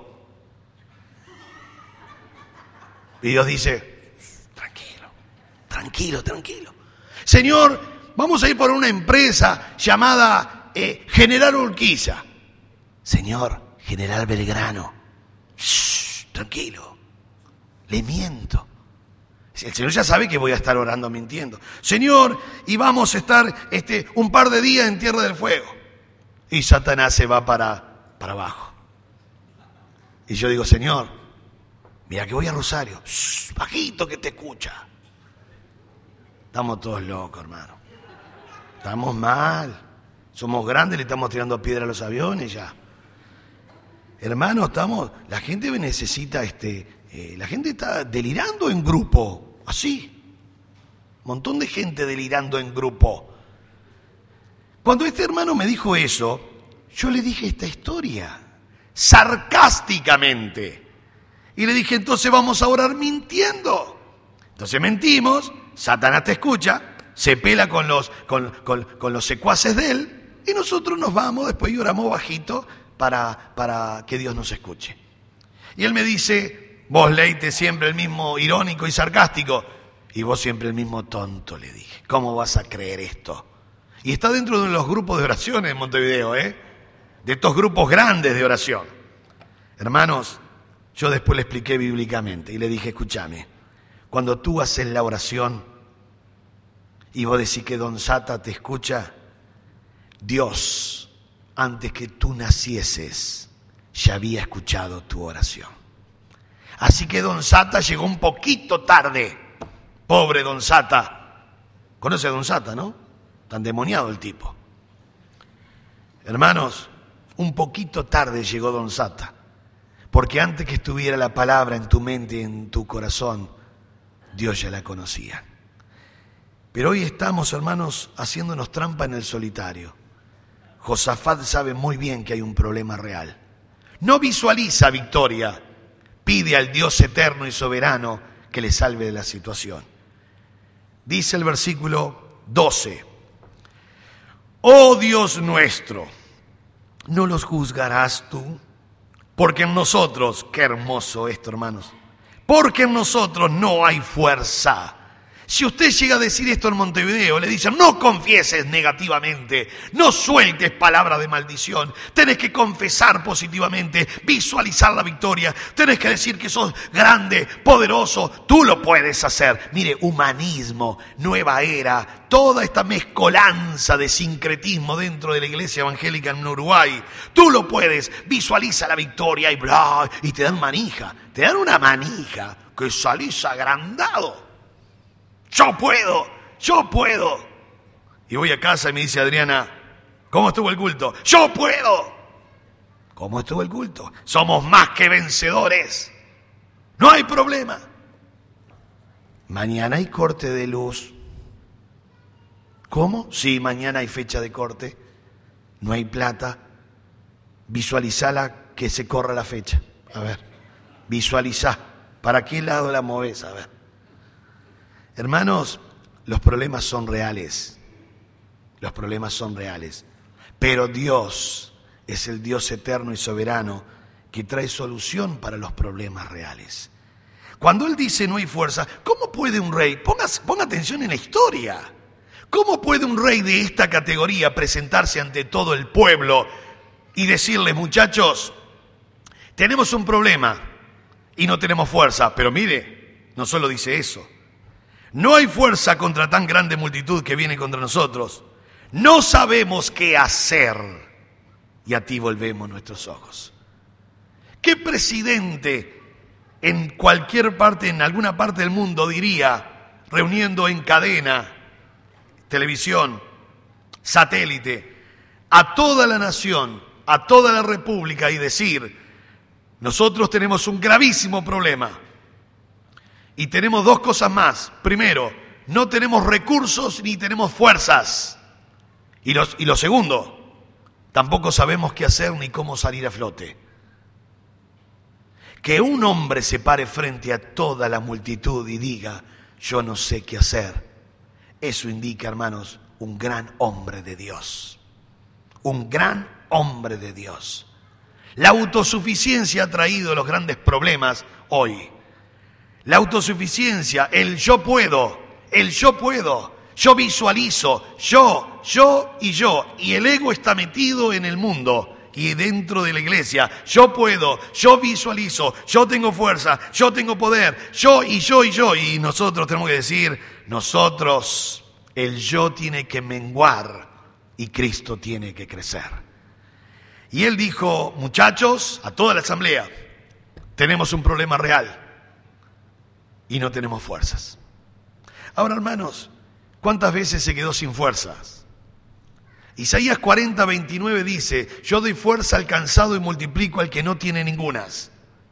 y Dios dice, tranquilo. Señor, vamos a ir por una empresa llamada General Urquiza. Señor, General Belgrano. Tranquilo. Le miento. El Señor ya sabe que voy a estar orando mintiendo. Señor, y vamos a estar un par de días en Tierra del Fuego. Y Satanás se va para abajo. Y yo digo, Señor, mira que voy a Rosario. Bajito que te escucha. Estamos todos locos, hermano. Estamos mal. Somos grandes, le estamos tirando piedra a los aviones ya. Hermano, la gente necesita, la gente está delirando en grupo, así. Montón de gente delirando en grupo. Cuando este hermano me dijo eso, yo le dije esta historia, sarcásticamente. Y le dije, entonces vamos a orar mintiendo. Entonces mentimos, Satanás te escucha, se pela con los secuaces de él, y nosotros nos vamos después y oramos bajito para que Dios nos escuche. Y él me dice, vos leíste siempre el mismo irónico y sarcástico, y vos siempre el mismo tonto, le dije. ¿Cómo vas a creer esto? Y está dentro de los grupos de oración en Montevideo, de estos grupos grandes de oración. Hermanos, yo después le expliqué bíblicamente y le dije, escúchame, cuando tú haces la oración y vos decís que Don Sata te escucha, Dios, antes que tú nacieses, ya había escuchado tu oración. Así que Don Sata llegó un poquito tarde. Pobre Don Sata. ¿Conoce a Don Sata, no? Tan demoniado el tipo. Hermanos, un poquito tarde llegó Don Sata. Porque antes que estuviera la palabra en tu mente y en tu corazón, Dios ya la conocía. Pero hoy estamos, hermanos, haciéndonos trampa en el solitario. Josafat sabe muy bien que hay un problema real. No visualiza victoria. Pide al Dios eterno y soberano que le salve de la situación. Dice el versículo 12. Oh Dios nuestro, ¿no los juzgarás tú? Porque en nosotros, qué hermoso esto, hermanos, porque en nosotros no hay fuerza. Si usted llega a decir esto en Montevideo, le dicen, no confieses negativamente, no sueltes palabras de maldición, tenés que confesar positivamente, visualizar la victoria, tenés que decir que sos grande, poderoso, tú lo puedes hacer. Mire, humanismo, nueva era, toda esta mezcolanza de sincretismo dentro de la iglesia evangélica en Uruguay, tú lo puedes, visualiza la victoria y bla, y te dan manija, te dan una manija que salís agrandado. Yo puedo. Y voy a casa y me dice Adriana, ¿cómo estuvo el culto? Yo puedo. ¿Cómo estuvo el culto? Somos más que vencedores. No hay problema. Mañana hay corte de luz. ¿Cómo? Sí, mañana hay fecha de corte. No hay plata. Visualizala que se corra la fecha. A ver, visualizá. ¿Para qué lado la movés? A ver. Hermanos, los problemas son reales. Los problemas son reales. Pero Dios es el Dios eterno y soberano que trae solución para los problemas reales. Cuando Él dice no hay fuerza, ¿cómo puede un rey? Ponga atención en la historia. ¿Cómo puede un rey de esta categoría presentarse ante todo el pueblo y decirles, muchachos, tenemos un problema y no tenemos fuerza? Pero mire, no solo dice eso. No hay fuerza contra tan grande multitud que viene contra nosotros. No sabemos qué hacer. Y a ti volvemos nuestros ojos. ¿Qué presidente en cualquier parte, en alguna parte del mundo diría, reuniendo en cadena, televisión, satélite, a toda la nación, a toda la república y decir, nosotros tenemos un gravísimo problema? Y tenemos dos cosas más. Primero, no tenemos recursos ni tenemos fuerzas. Y lo segundo, tampoco sabemos qué hacer ni cómo salir a flote. Que un hombre se pare frente a toda la multitud y diga, yo no sé qué hacer. Eso indica, hermanos, un gran hombre de Dios. Un gran hombre de Dios. La autosuficiencia ha traído los grandes problemas hoy. La autosuficiencia, el yo puedo, yo visualizo, yo. Y el ego está metido en el mundo y dentro de la iglesia. Yo puedo, yo visualizo, yo tengo fuerza, yo tengo poder, yo. Y nosotros tenemos que decir, el yo tiene que menguar y Cristo tiene que crecer. Y él dijo, muchachos, a toda la asamblea, tenemos un problema real. Y no tenemos fuerzas. Ahora, hermanos, ¿cuántas veces se quedó sin fuerzas? Isaías 40:29 dice, yo doy fuerza al cansado y multiplico al que no tiene ningunas.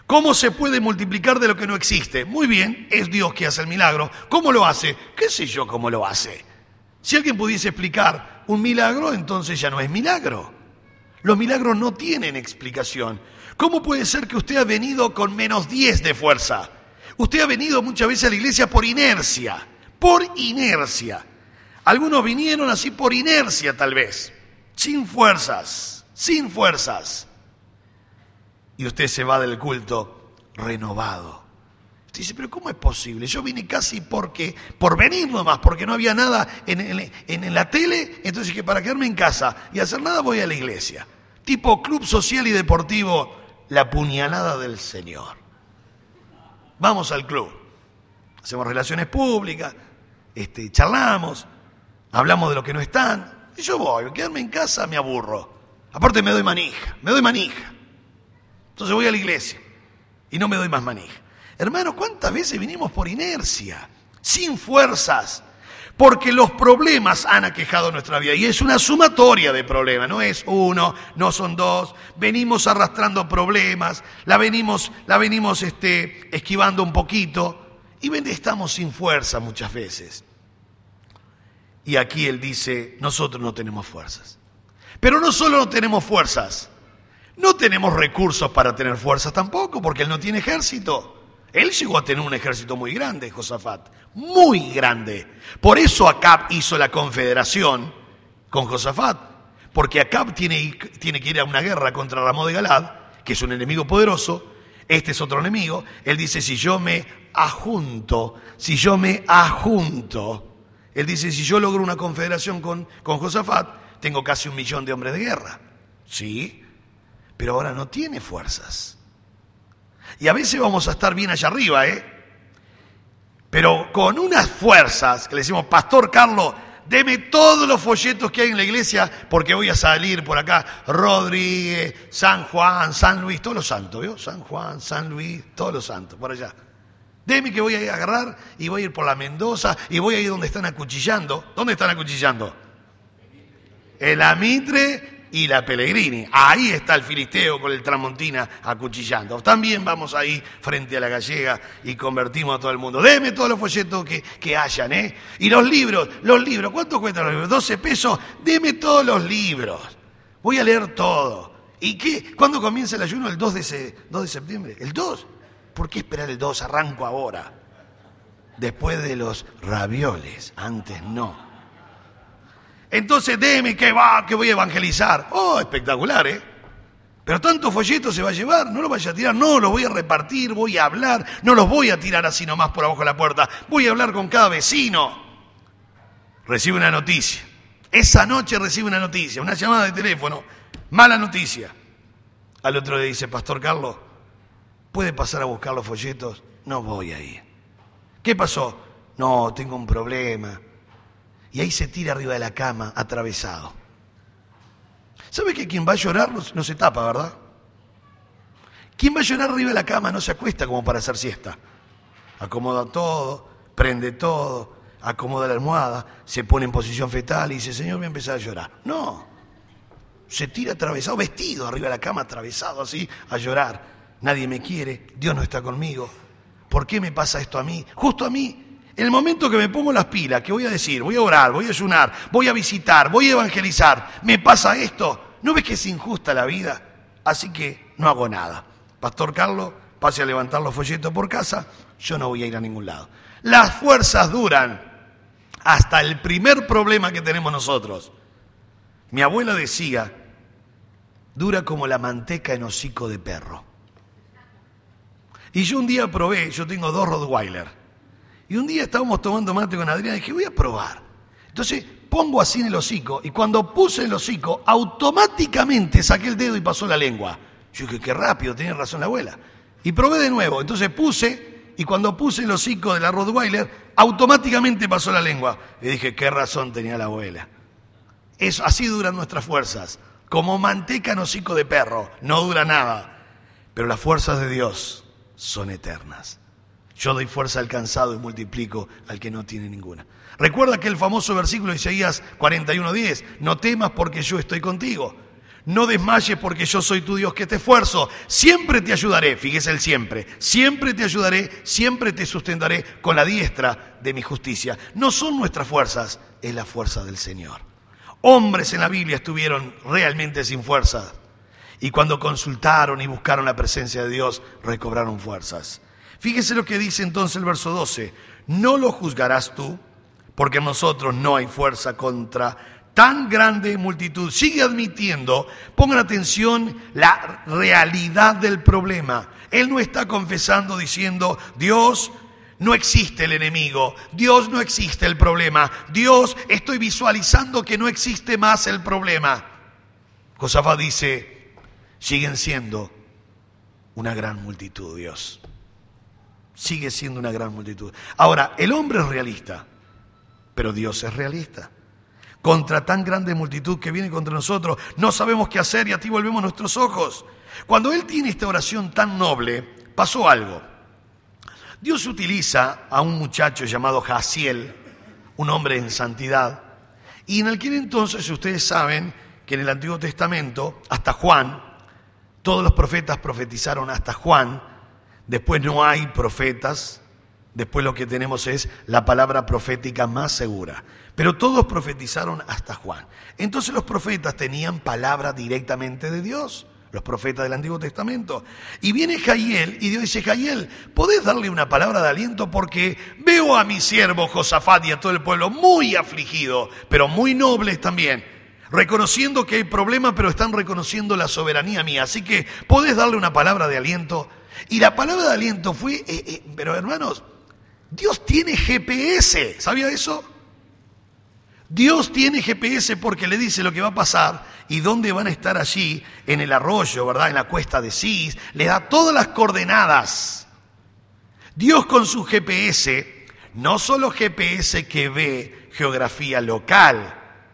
¿Cómo se puede multiplicar de lo que no existe? Muy bien, es Dios que hace el milagro. ¿Cómo lo hace? ¿Qué sé yo cómo lo hace? Si alguien pudiese explicar un milagro, entonces ya no es milagro. Los milagros no tienen explicación. ¿Cómo puede ser que usted ha venido con menos 10 de fuerza? Usted ha venido muchas veces a la iglesia por inercia. Por inercia. Algunos vinieron así por inercia tal vez. Sin fuerzas. Sin fuerzas. Y usted se va del culto renovado. Usted dice, pero ¿cómo es posible? Yo vine casi por venir nomás, porque no había nada en la tele, entonces dije, para quedarme en casa y hacer nada voy a la iglesia. Tipo club social y deportivo, la puñalada del Señor. Vamos al club. Hacemos relaciones públicas, charlamos, hablamos de lo que no están. Y yo voy, quedarme en casa me aburro. Aparte me doy manija. Entonces voy a la iglesia y no me doy más manija. Hermano, ¿cuántas veces vinimos por inercia? Sin fuerzas. Porque los problemas han aquejado nuestra vida. Y es una sumatoria de problemas. No es uno, no son dos. Venimos arrastrando problemas. La venimos esquivando un poquito. Y estamos sin fuerza muchas veces. Y aquí él dice, nosotros no tenemos fuerzas. Pero no solo no tenemos fuerzas. No tenemos recursos para tener fuerzas tampoco, porque él no tiene ejército. Él llegó a tener un ejército muy grande, Josafat, muy grande. Por eso Acab hizo la confederación con Josafat, porque Acab tiene que ir a una guerra contra Ramón de Galad, que es un enemigo poderoso. Este es otro enemigo. Él dice, si yo me ajunto, él dice, si yo logro una confederación con Josafat, tengo casi 1 millón de hombres de guerra. Sí, pero ahora no tiene fuerzas. Y a veces vamos a estar bien allá arriba, pero con unas fuerzas que le decimos, Pastor Carlos, deme todos los folletos que hay en la iglesia porque voy a salir por acá, Rodríguez, San Juan, San Luis, todos los santos, ¿vio? San Juan, San Luis, todos los santos, por allá. Deme que voy a ir a agarrar y voy a ir por la Mendoza y voy a ir donde están acuchillando. ¿Dónde están acuchillando? En la Mitre y la Pellegrini. Ahí está el filisteo con el Tramontina acuchillando. También vamos ahí frente a la Gallega y convertimos a todo el mundo. Deme todos los folletos que hayan, Y los libros, ¿cuánto cuestan los libros? 12 pesos, deme todos los libros. Voy a leer todo. ¿Y qué? ¿Cuándo comienza el ayuno? ¿El 2 de septiembre? ¿El 2? ¿Por qué esperar el 2? Arranco ahora. Después de los ravioles, antes no. Entonces deme que voy a evangelizar. Oh, espectacular, Pero tantos folletos se va a llevar, no los vaya a tirar, no, los voy a repartir, voy a hablar, no los voy a tirar así nomás por abajo de la puerta, voy a hablar con cada vecino. Recibe una noticia. Esa noche recibe una noticia, una llamada de teléfono, mala noticia. Al otro día dice, Pastor Carlos, ¿puede pasar a buscar los folletos? No voy a ir. ¿Qué pasó? No, tengo un problema. Y ahí se tira arriba de la cama, atravesado. ¿Sabe que quien va a llorar no se tapa, verdad? Quien va a llorar arriba de la cama no se acuesta como para hacer siesta. Acomoda todo, prende todo, acomoda la almohada, se pone en posición fetal y dice, Señor, voy a empezar a llorar. No, se tira atravesado, vestido arriba de la cama, atravesado así, a llorar. Nadie me quiere, Dios no está conmigo. ¿Por qué me pasa esto a mí? Justo a mí. En el momento que me pongo las pilas, que voy a decir, voy a orar, voy a ayunar, voy a visitar, voy a evangelizar, me pasa esto, ¿no ves que es injusta la vida? Así que no hago nada. Pastor Carlos, pase a levantar los folletos por casa, yo no voy a ir a ningún lado. Las fuerzas duran hasta el primer problema que tenemos nosotros. Mi abuela decía, dura como la manteca en hocico de perro. Y yo un día probé, yo tengo 2 Rottweiler. Y un día estábamos tomando mate con Adrián y dije, voy a probar. Entonces pongo así en el hocico y cuando puse el hocico, automáticamente saqué el dedo y pasó la lengua. Yo dije, qué rápido, tenía razón la abuela. Y probé de nuevo, entonces puse y cuando puse el hocico de la Rottweiler, automáticamente pasó la lengua. Y dije, qué razón tenía la abuela. Así duran nuestras fuerzas, como manteca en hocico de perro, no dura nada. Pero las fuerzas de Dios son eternas. Yo doy fuerza al cansado y multiplico al que no tiene ninguna. Recuerda aquel famoso versículo de Isaías 41:10. No temas porque yo estoy contigo. no desmayes porque yo soy tu Dios que te esfuerzo. Siempre te ayudaré, fíjese el siempre te ayudaré, siempre te sustentaré con la diestra de mi justicia. No son nuestras fuerzas, es la fuerza del Señor. Hombres en la Biblia estuvieron realmente sin fuerzas y cuando consultaron y buscaron la presencia de Dios, recobraron fuerzas. Fíjese lo que dice entonces el verso 12. No lo juzgarás tú, porque en nosotros no hay fuerza contra tan grande multitud. Sigue admitiendo, pongan atención, la realidad del problema. Él no está confesando diciendo, Dios, no existe el enemigo, Dios, no existe el problema, Dios, estoy visualizando que no existe más el problema. Josafat dice, siguen siendo una gran multitud, Dios. Sigue siendo una gran multitud. Ahora, el hombre es realista, pero Dios es realista. Contra tan grande multitud que viene contra nosotros, no sabemos qué hacer y a ti volvemos nuestros ojos. Cuando él tiene esta oración tan noble, pasó algo. Dios utiliza a un muchacho llamado Jaziel, un hombre en santidad, y en aquel entonces ustedes saben que en el Antiguo Testamento, hasta Juan, todos los profetas profetizaron hasta Juan, después no hay profetas, después lo que tenemos es la palabra profética más segura. Pero todos profetizaron hasta Juan. Entonces los profetas tenían palabra directamente de Dios, los profetas del Antiguo Testamento. Y viene Jaziel y Dios dice, Jaziel, ¿podés darle una palabra de aliento? Porque veo a mi siervo Josafat y a todo el pueblo muy afligido, pero muy nobles también, reconociendo que hay problema, pero están reconociendo la soberanía mía. Así que, ¿podés darle una palabra de aliento? Y la palabra de aliento fue, pero hermanos, Dios tiene GPS, ¿sabía eso? Dios tiene GPS porque le dice lo que va a pasar y dónde van a estar allí en el arroyo, ¿verdad? En la cuesta de Cis, le da todas las coordenadas. Dios con su GPS, no solo GPS que ve geografía local,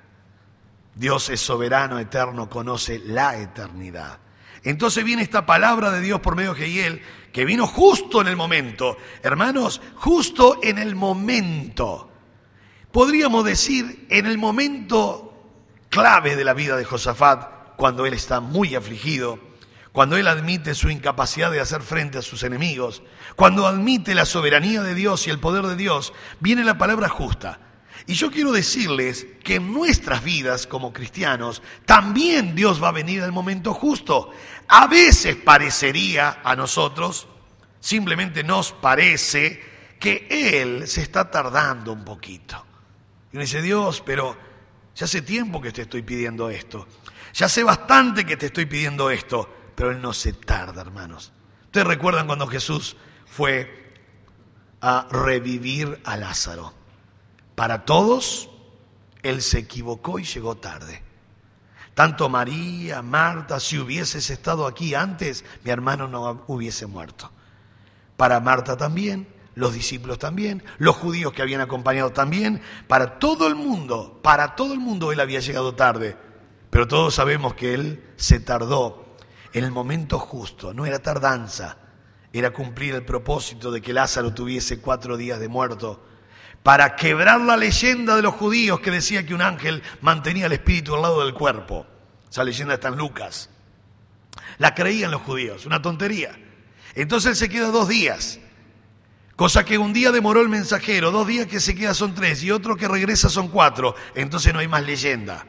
Dios es soberano, eterno, conoce la eternidad. Entonces viene esta palabra de Dios por medio de Jaziel, que vino justo en el momento. Hermanos, justo en el momento. Podríamos decir, en el momento clave de la vida de Josafat, cuando él está muy afligido, cuando él admite su incapacidad de hacer frente a sus enemigos, cuando admite la soberanía de Dios y el poder de Dios, viene la palabra justa. Y yo quiero decirles que en nuestras vidas como cristianos, también Dios va a venir al momento justo. A veces parecería a nosotros, simplemente nos parece, que Él se está tardando un poquito. Y uno dice, Dios, pero ya hace tiempo que te estoy pidiendo esto. Ya hace bastante que te estoy pidiendo esto. Pero Él no se tarda, hermanos. Ustedes recuerdan cuando Jesús fue a revivir a Lázaro. Para todos, Él se equivocó y llegó tarde. Tanto María, Marta, si hubieses estado aquí antes, mi hermano no hubiese muerto. Para Marta también, los discípulos también, los judíos que habían acompañado también, para todo el mundo Él había llegado tarde. Pero todos sabemos que Él se tardó en el momento justo, no era tardanza, era cumplir el propósito de que Lázaro tuviese 4 días de muerto, para quebrar la leyenda de los judíos que decía que un ángel mantenía el espíritu al lado del cuerpo. Esa leyenda está en Lucas. La creían los judíos, una tontería. Entonces Él se queda 2 días, cosa que un día demoró el mensajero, 2 días que se queda son 3 y otro que regresa son 4. Entonces no hay más leyenda.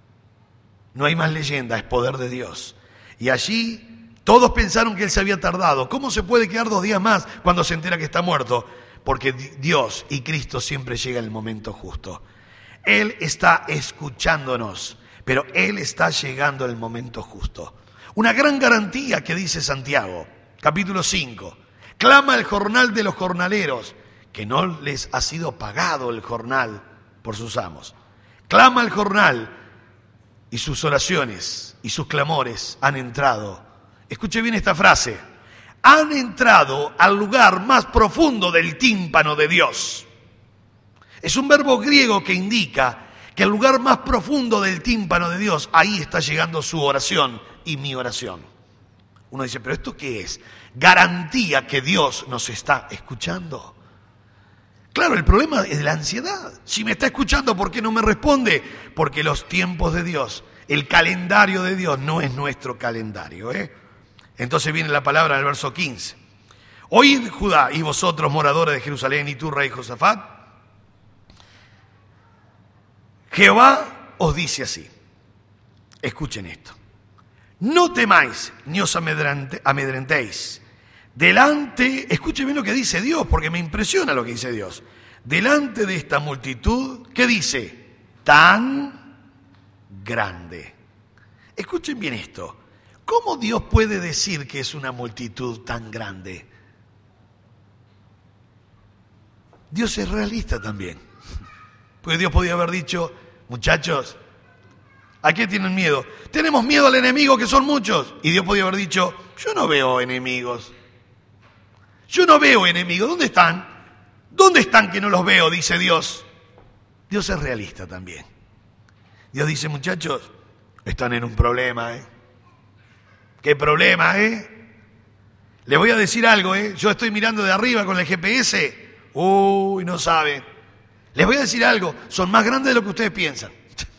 No hay más leyenda, es poder de Dios. Y allí todos pensaron que Él se había tardado. ¿Cómo se puede quedar 2 días más cuando se entera que está muerto? Porque Dios y Cristo siempre llega en el momento justo. Él está escuchándonos, pero Él está llegando en el momento justo. Una gran garantía que dice Santiago, capítulo 5. Clama el jornal de los jornaleros, que no les ha sido pagado el jornal por sus amos. Clama el jornal y sus oraciones y sus clamores han entrado. Escuche bien esta frase. Han entrado al lugar más profundo del tímpano de Dios. Es un verbo griego que indica que el lugar más profundo del tímpano de Dios, ahí está llegando su oración y mi oración. Uno dice, ¿pero esto qué es? Garantía que Dios nos está escuchando. Claro, el problema es la ansiedad. Si me está escuchando, ¿por qué no me responde? Porque los tiempos de Dios El calendario de Dios no es nuestro calendario, ¿eh? Entonces viene la palabra en el verso 15. Oíd, Judá, y vosotros, moradores de Jerusalén, y tú, rey Josafat, Jehová os dice así. Escuchen esto. No temáis, ni os amedrentéis. Escuchen bien lo que dice Dios, porque me impresiona lo que dice Dios. Delante de esta multitud, ¿qué dice? Tan grande. Escuchen bien esto. ¿Cómo Dios puede decir que es una multitud tan grande? Dios es realista también. Porque Dios podía haber dicho, muchachos, ¿a qué tienen miedo? Tenemos miedo al enemigo, que son muchos. Y Dios podía haber dicho, yo no veo enemigos. Yo no veo enemigos. ¿Dónde están? ¿Dónde están que no los veo? Dice Dios. Dios es realista también. Dios dice, muchachos, están en un problema, ¿eh? ¿Qué problema, eh? Les voy a decir algo, ¿eh? Yo estoy mirando de arriba con el GPS. Uy, no saben. Les voy a decir algo. Son más grandes de lo que ustedes piensan.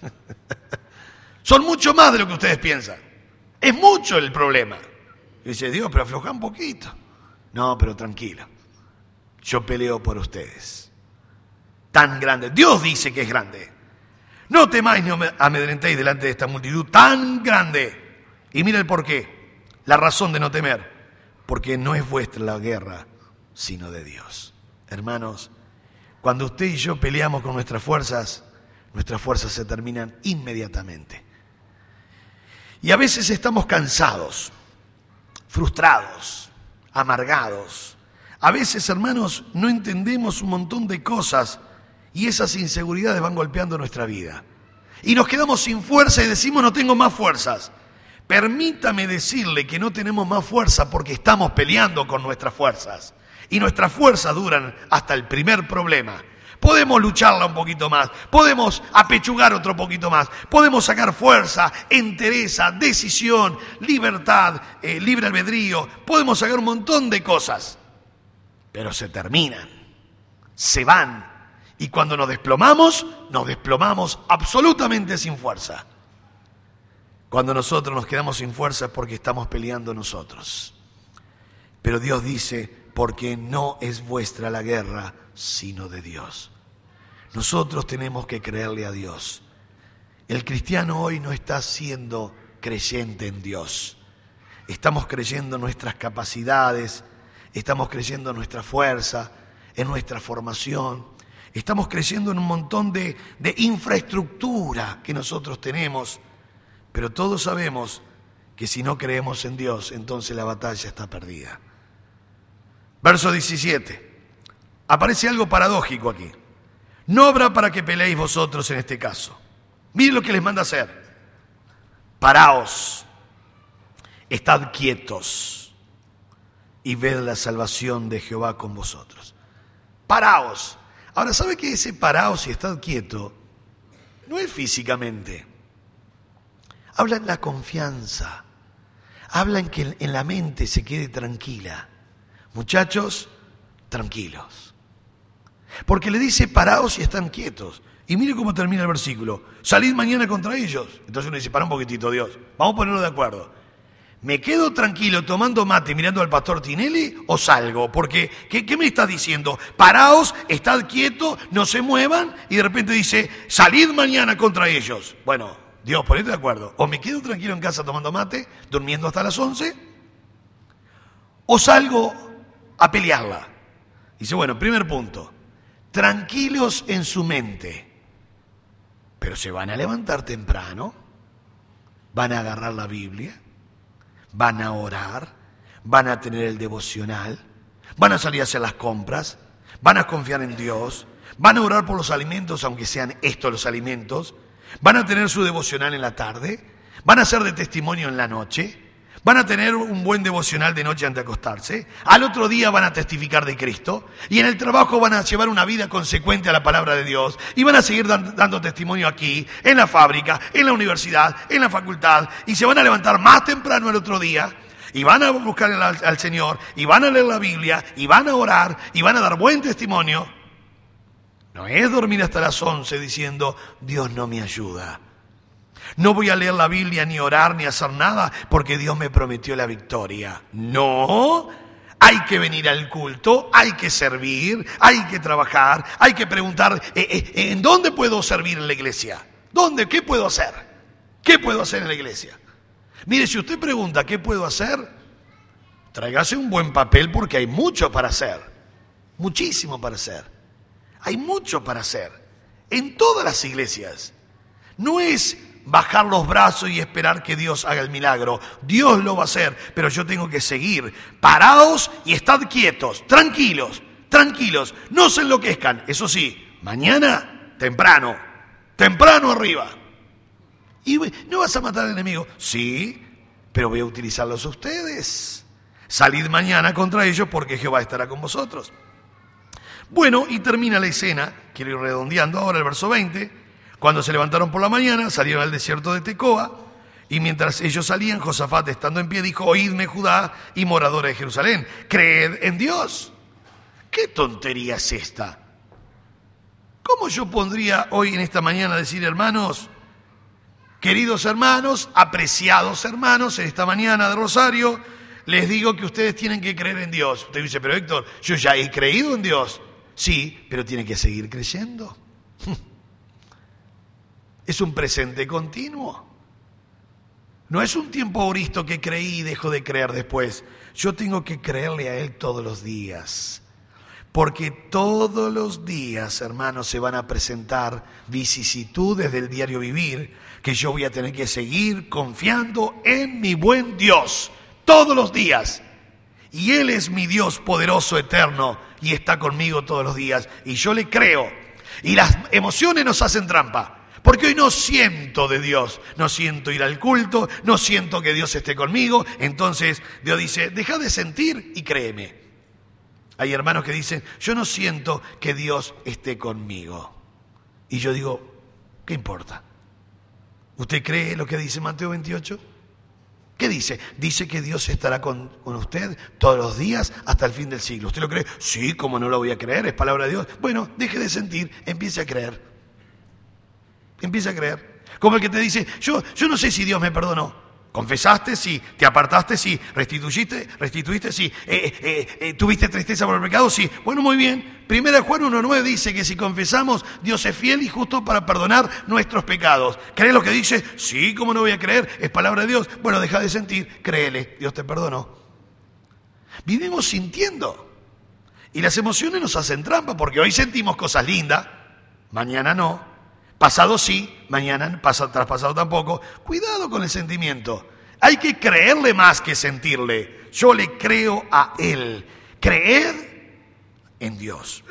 Son mucho más de lo que ustedes piensan. Es mucho el problema. Y dice, Dios, pero afloja un poquito. No, pero tranquilo. Yo peleo por ustedes. Tan grande. Dios dice que es grande. No temáis ni amedrentéis delante de esta multitud tan grande. Y mira el porqué. La razón de no temer. Porque no es vuestra la guerra, sino de Dios. Hermanos, cuando usted y yo peleamos con nuestras fuerzas se terminan inmediatamente. Y a veces estamos cansados, frustrados, amargados. A veces, hermanos, no entendemos un montón de cosas y esas inseguridades van golpeando nuestra vida. Y nos quedamos sin fuerza y decimos, no tengo más fuerzas. Permítame decirle que no tenemos más fuerza porque estamos peleando con nuestras fuerzas. Y nuestras fuerzas duran hasta el primer problema. Podemos lucharla un poquito más, podemos apechugar otro poquito más, podemos sacar fuerza, entereza, decisión, libertad, libre albedrío, podemos sacar un montón de cosas, pero se terminan, se van, y cuando nos desplomamos absolutamente sin fuerza. Cuando nosotros nos quedamos sin fuerza es porque estamos peleando nosotros. Pero Dios dice, porque no es vuestra la guerra, sino de Dios. Nosotros tenemos que creerle a Dios. El cristiano hoy no está siendo creyente en Dios. Estamos creyendo en nuestras capacidades, estamos creyendo en nuestra fuerza, en nuestra formación. Estamos creyendo en un montón de infraestructura que nosotros tenemos. Pero todos sabemos que si no creemos en Dios, entonces la batalla está perdida. Verso 17. Aparece algo paradójico aquí. No habrá para que peleéis vosotros en este caso. Miren lo que les manda hacer. Paraos, estad quietos y ved la salvación de Jehová con vosotros. Paraos. Ahora, ¿sabe que ese paraos y estad quieto no es físicamente? Habla en la confianza. Habla en que en la mente se quede tranquila. Muchachos, tranquilos. Porque le dice, paraos y están quietos. Y mire cómo termina el versículo. Salid mañana contra ellos. Entonces uno dice, para un poquitito, Dios. Vamos a ponernos de acuerdo. ¿Me quedo tranquilo tomando mate mirando al pastor Tinelli o salgo? Porque, ¿qué me estás diciendo? Paraos, estad quietos, no se muevan. Y de repente dice, salid mañana contra ellos. Bueno, Dios, ponete de acuerdo. O me quedo tranquilo en casa tomando mate, durmiendo hasta las 11. O salgo a pelearla. Dice, bueno, primer punto. Tranquilos en su mente, pero se van a levantar temprano, van a agarrar la Biblia, van a orar, van a tener el devocional, van a salir a hacer las compras, van a confiar en Dios, van a orar por los alimentos, aunque sean estos los alimentos, van a tener su devocional en la tarde, van a ser de testimonio en la noche, van a tener un buen devocional de noche antes de acostarse. Al otro día van a testificar de Cristo. Y en el trabajo van a llevar una vida consecuente a la palabra de Dios. Y van a seguir dando testimonio aquí, en la fábrica, en la universidad, en la facultad. Y se van a levantar más temprano el otro día. Y van a buscar al Señor. Y van a leer la Biblia. Y van a orar. Y van a dar buen testimonio. No es dormir hasta las 11 diciendo, Dios no me ayuda. No voy a leer la Biblia, ni orar, ni hacer nada, porque Dios me prometió la victoria. No, hay que venir al culto, hay que servir, hay que trabajar, hay que preguntar, ¿en dónde puedo servir en la iglesia? ¿Dónde? ¿Qué puedo hacer? ¿Qué puedo hacer en la iglesia? Mire, si usted pregunta, ¿qué puedo hacer? Tráigase un buen papel porque hay mucho para hacer. Muchísimo para hacer. Hay mucho para hacer. En todas las iglesias. No es bajar los brazos y esperar que Dios haga el milagro. Dios lo va a hacer, pero yo tengo que seguir parados y estar quietos, tranquilos, tranquilos. No se enloquezcan. Eso sí, mañana, temprano arriba. Y ¿no vas a matar al enemigo? Sí, pero voy a utilizarlos a ustedes. Salid mañana contra ellos porque Jehová estará con vosotros. Bueno, y termina la escena, quiero ir redondeando ahora el verso 20. Cuando se levantaron por la mañana, salieron al desierto de Tecoa, y mientras ellos salían, Josafat, estando en pie, dijo: oídme, Judá y moradores de Jerusalén, creed en Dios. ¿Qué tontería es esta? ¿Cómo yo pondría hoy en esta mañana decir, hermanos, queridos hermanos, apreciados hermanos, en esta mañana de Rosario, les digo que ustedes tienen que creer en Dios? Usted dice, pero Héctor, yo ya he creído en Dios. Sí, pero tiene que seguir creyendo. Es un presente continuo. No es un tiempo auristo que creí y dejo de creer después. Yo tengo que creerle a Él todos los días. Porque todos los días, hermanos, se van a presentar vicisitudes del diario vivir que yo voy a tener que seguir confiando en mi buen Dios. Todos los días. Y Él es mi Dios poderoso, eterno, y está conmigo todos los días. Y yo le creo. Y las emociones nos hacen trampa. Porque hoy no siento de Dios, no siento ir al culto, no siento que Dios esté conmigo. Entonces Dios dice, deja de sentir y créeme. Hay hermanos que dicen, yo no siento que Dios esté conmigo. Y yo digo, ¿qué importa? ¿Usted cree lo que dice Mateo 28? ¿Qué dice? Dice que Dios estará con usted todos los días hasta el fin del siglo. ¿Usted lo cree? Sí, ¿cómo no lo voy a creer? Es palabra de Dios. Bueno, deje de sentir, empiece a creer. Empieza a creer. Como el que te dice, yo no sé si Dios me perdonó. ¿Confesaste? Sí. ¿Te apartaste? Sí. ¿Restituiste? Sí. ¿Tuviste tristeza por el pecado? Sí. Bueno, muy bien. 1 Juan 1:9 dice que si confesamos, Dios es fiel y justo para perdonar nuestros pecados. ¿Crees lo que dice? Sí, ¿cómo no voy a creer? Es palabra de Dios. Bueno, deja de sentir, créele, Dios te perdonó. Vivimos sintiendo. Y las emociones nos hacen trampa porque hoy sentimos cosas lindas, mañana no. Pasado sí, mañana, traspasado tampoco. Cuidado con el sentimiento. Hay que creerle más que sentirle. Yo le creo a Él. Creed en Dios.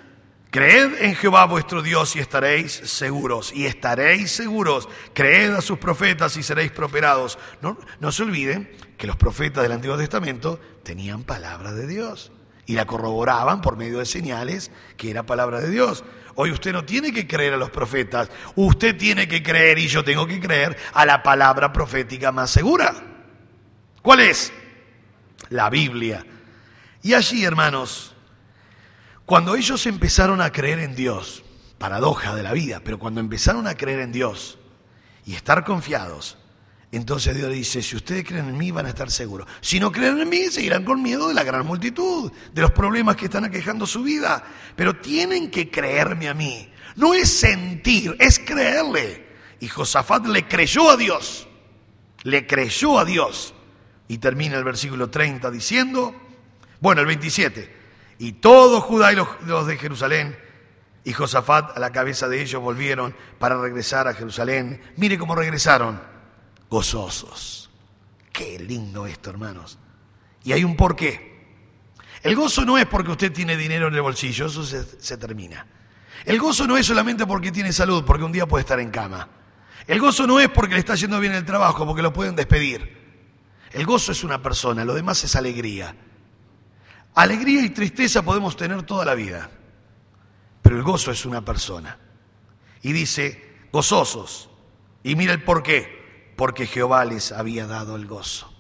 Creed en Jehová vuestro Dios y estaréis seguros. Y estaréis seguros. Creed a sus profetas y seréis prosperados. No se olviden que los profetas del Antiguo Testamento tenían palabra de Dios. Y la corroboraban por medio de señales que era palabra de Dios. Hoy usted no tiene que creer a los profetas, usted tiene que creer y yo tengo que creer a la palabra profética más segura. ¿Cuál es? La Biblia. Y allí, hermanos, cuando ellos empezaron a creer en Dios, paradoja de la vida, pero cuando empezaron a creer en Dios y estar confiados, entonces Dios dice, si ustedes creen en mí van a estar seguros. Si no creen en mí, seguirán con miedo de la gran multitud, de los problemas que están aquejando su vida. Pero tienen que creerme a mí. No es sentir, es creerle. Y Josafat le creyó a Dios. Le creyó a Dios. Y termina el versículo 30 diciendo, bueno, el 27. Y todo Judá y los de Jerusalén y Josafat a la cabeza de ellos volvieron para regresar a Jerusalén. Mire cómo regresaron. Gozosos. Qué lindo esto, hermanos. Y hay un porqué. El gozo no es porque usted tiene dinero en el bolsillo, eso se termina. El gozo no es solamente porque tiene salud, porque un día puede estar en cama. El gozo no es porque le está yendo bien el trabajo, porque lo pueden despedir. El gozo es una persona, lo demás es alegría. Alegría y tristeza podemos tener toda la vida, pero el gozo es una persona. Y dice, gozosos. Y mira el porqué. Porque Jehová les había dado el gozo.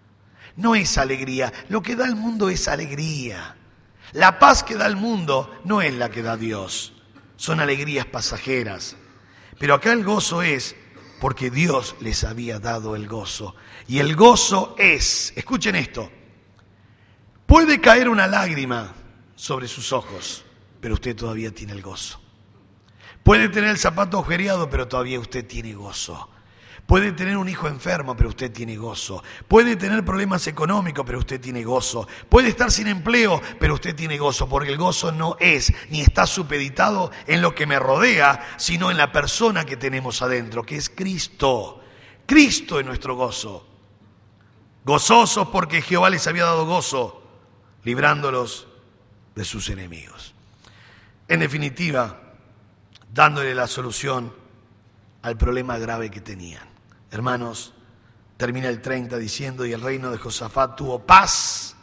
No es alegría, lo que da el mundo es alegría. La paz que da el mundo no es la que da Dios, son alegrías pasajeras. Pero acá el gozo es porque Dios les había dado el gozo. Y el gozo es, escuchen esto, puede caer una lágrima sobre sus ojos, pero usted todavía tiene el gozo. Puede tener el zapato agujereado, pero todavía usted tiene gozo. Puede tener un hijo enfermo, pero usted tiene gozo. Puede tener problemas económicos, pero usted tiene gozo. Puede estar sin empleo, pero usted tiene gozo, porque el gozo no es ni está supeditado en lo que me rodea, sino en la persona que tenemos adentro, que es Cristo. Cristo es nuestro gozo. Gozosos porque Jehová les había dado gozo, librándolos de sus enemigos. En definitiva, dándole la solución al problema grave que tenían. Hermanos, termina el 30 diciendo, y el reino de Josafat tuvo paz,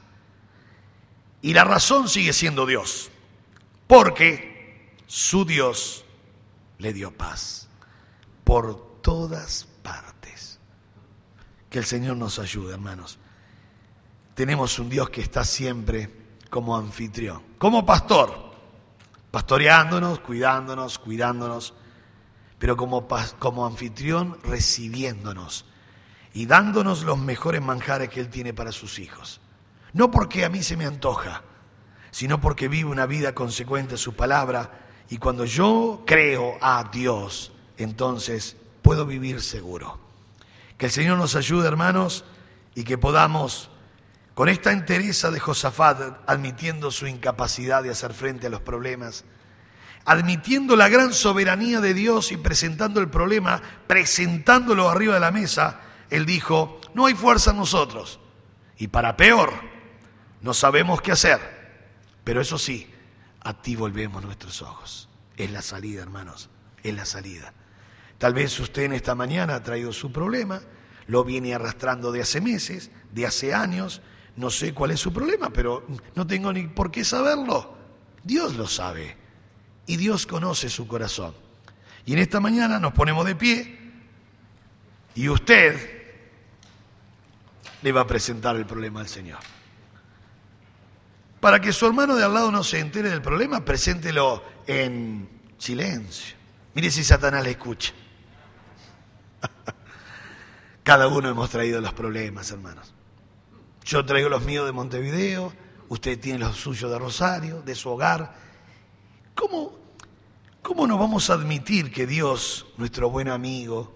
y la razón sigue siendo Dios, porque su Dios le dio paz por todas partes. Que el Señor nos ayude, hermanos. Tenemos un Dios que está siempre como anfitrión, como pastor, pastoreándonos, cuidándonos, pero como anfitrión recibiéndonos y dándonos los mejores manjares que Él tiene para sus hijos. No porque a mí se me antoja, sino porque vivo una vida consecuente a su palabra, y cuando yo creo a Dios, entonces puedo vivir seguro. Que el Señor nos ayude, hermanos, y que podamos, con esta entereza de Josafat, admitiendo su incapacidad de hacer frente a los problemas, admitiendo la gran soberanía de Dios y presentando el problema, presentándolo arriba de la mesa, Él dijo, no hay fuerza en nosotros, y para peor, no sabemos qué hacer, pero eso sí, a ti volvemos nuestros ojos. Es la salida, hermanos, es la salida. Tal vez usted en esta mañana ha traído su problema, lo viene arrastrando de hace meses, de hace años, no sé cuál es su problema, pero no tengo ni por qué saberlo. Dios lo sabe. Y Dios conoce su corazón. Y en esta mañana nos ponemos de pie y usted le va a presentar el problema al Señor. Para que su hermano de al lado no se entere del problema, preséntelo en silencio. Mire si Satanás le escucha. Cada uno hemos traído los problemas, hermanos. Yo traigo los míos de Montevideo, usted tiene los suyos de Rosario, de su hogar. ¿Cómo no vamos a admitir que Dios, nuestro buen amigo,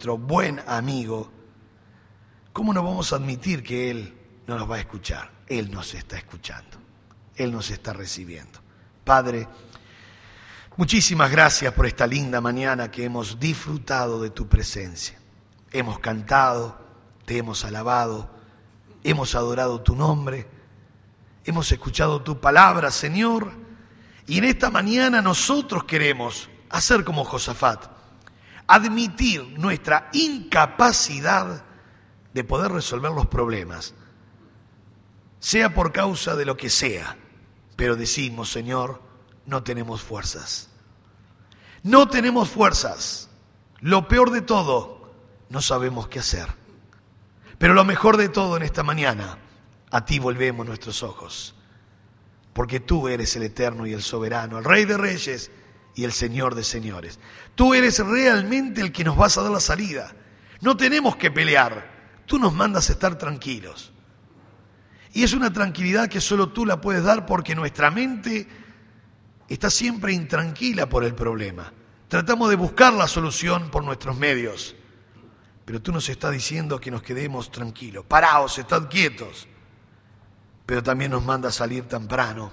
cómo no vamos a admitir que Él no nos va a escuchar? Él nos está escuchando, Él nos está recibiendo. Padre, muchísimas gracias por esta linda mañana que hemos disfrutado de tu presencia. Hemos cantado, te hemos alabado, hemos adorado tu nombre, hemos escuchado tu palabra, Señor. Y en esta mañana nosotros queremos hacer como Josafat, admitir nuestra incapacidad de poder resolver los problemas, sea por causa de lo que sea, pero decimos, Señor, no tenemos fuerzas. No tenemos fuerzas. Lo peor de todo, no sabemos qué hacer. Pero lo mejor de todo en esta mañana, a ti volvemos nuestros ojos. Porque tú eres el eterno y el soberano, el Rey de Reyes y el Señor de Señores. Tú eres realmente el que nos vas a dar la salida. No tenemos que pelear. Tú nos mandas a estar tranquilos. Y es una tranquilidad que solo tú la puedes dar porque nuestra mente está siempre intranquila por el problema. Tratamos de buscar la solución por nuestros medios. Pero tú nos estás diciendo que nos quedemos tranquilos. Paraos, estad quietos. Pero también nos manda a salir temprano,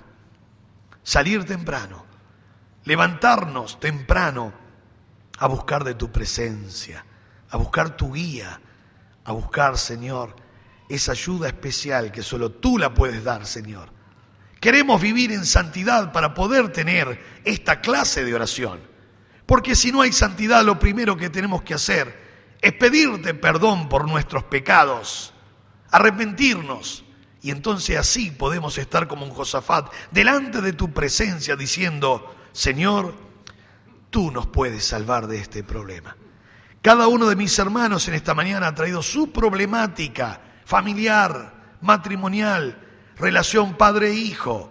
levantarnos temprano a buscar de tu presencia, a buscar tu guía, a buscar, Señor, esa ayuda especial que solo tú la puedes dar, Señor. Queremos vivir en santidad para poder tener esta clase de oración, porque si no hay santidad, lo primero que tenemos que hacer es pedirte perdón por nuestros pecados, arrepentirnos. Y entonces así podemos estar como un Josafat delante de tu presencia diciendo, Señor, tú nos puedes salvar de este problema. Cada uno de mis hermanos en esta mañana ha traído su problemática familiar, matrimonial, relación padre-hijo,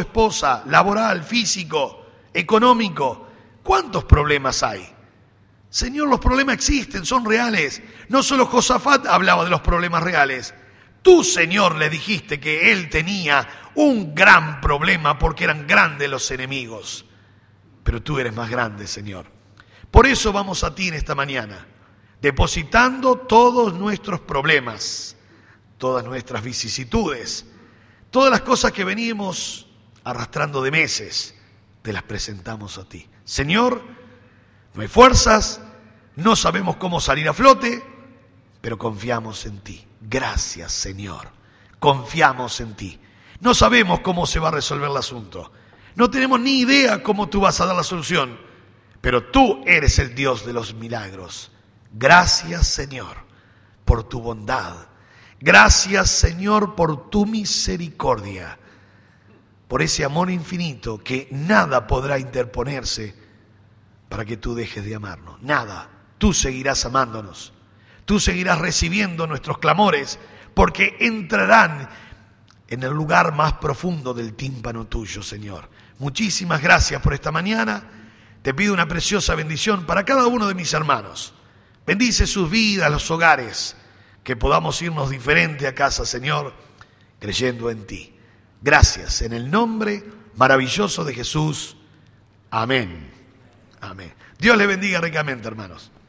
esposo-esposa, laboral, físico, económico. ¿Cuántos problemas hay? Señor, los problemas existen, son reales. No solo Josafat hablaba de los problemas reales. Tú, Señor, le dijiste que él tenía un gran problema porque eran grandes los enemigos. Pero tú eres más grande, Señor. Por eso vamos a ti en esta mañana, depositando todos nuestros problemas, todas nuestras vicisitudes, todas las cosas que venimos arrastrando de meses, te las presentamos a ti. Señor, no hay fuerzas, no sabemos cómo salir a flote, pero confiamos en ti. Gracias, Señor. Confiamos en ti. No sabemos cómo se va a resolver el asunto. No tenemos ni idea cómo tú vas a dar la solución, pero tú eres el Dios de los milagros. Gracias, Señor, por tu bondad. Gracias, Señor, por tu misericordia, por ese amor infinito que nada podrá interponerse para que tú dejes de amarnos. Nada. Tú seguirás amándonos. Tú seguirás recibiendo nuestros clamores porque entrarán en el lugar más profundo del tímpano tuyo, Señor. Muchísimas gracias por esta mañana. Te pido una preciosa bendición para cada uno de mis hermanos. Bendice sus vidas, los hogares, que podamos irnos diferente a casa, Señor, creyendo en ti. Gracias, en el nombre maravilloso de Jesús. Amén. Amén. Dios le bendiga ricamente, hermanos.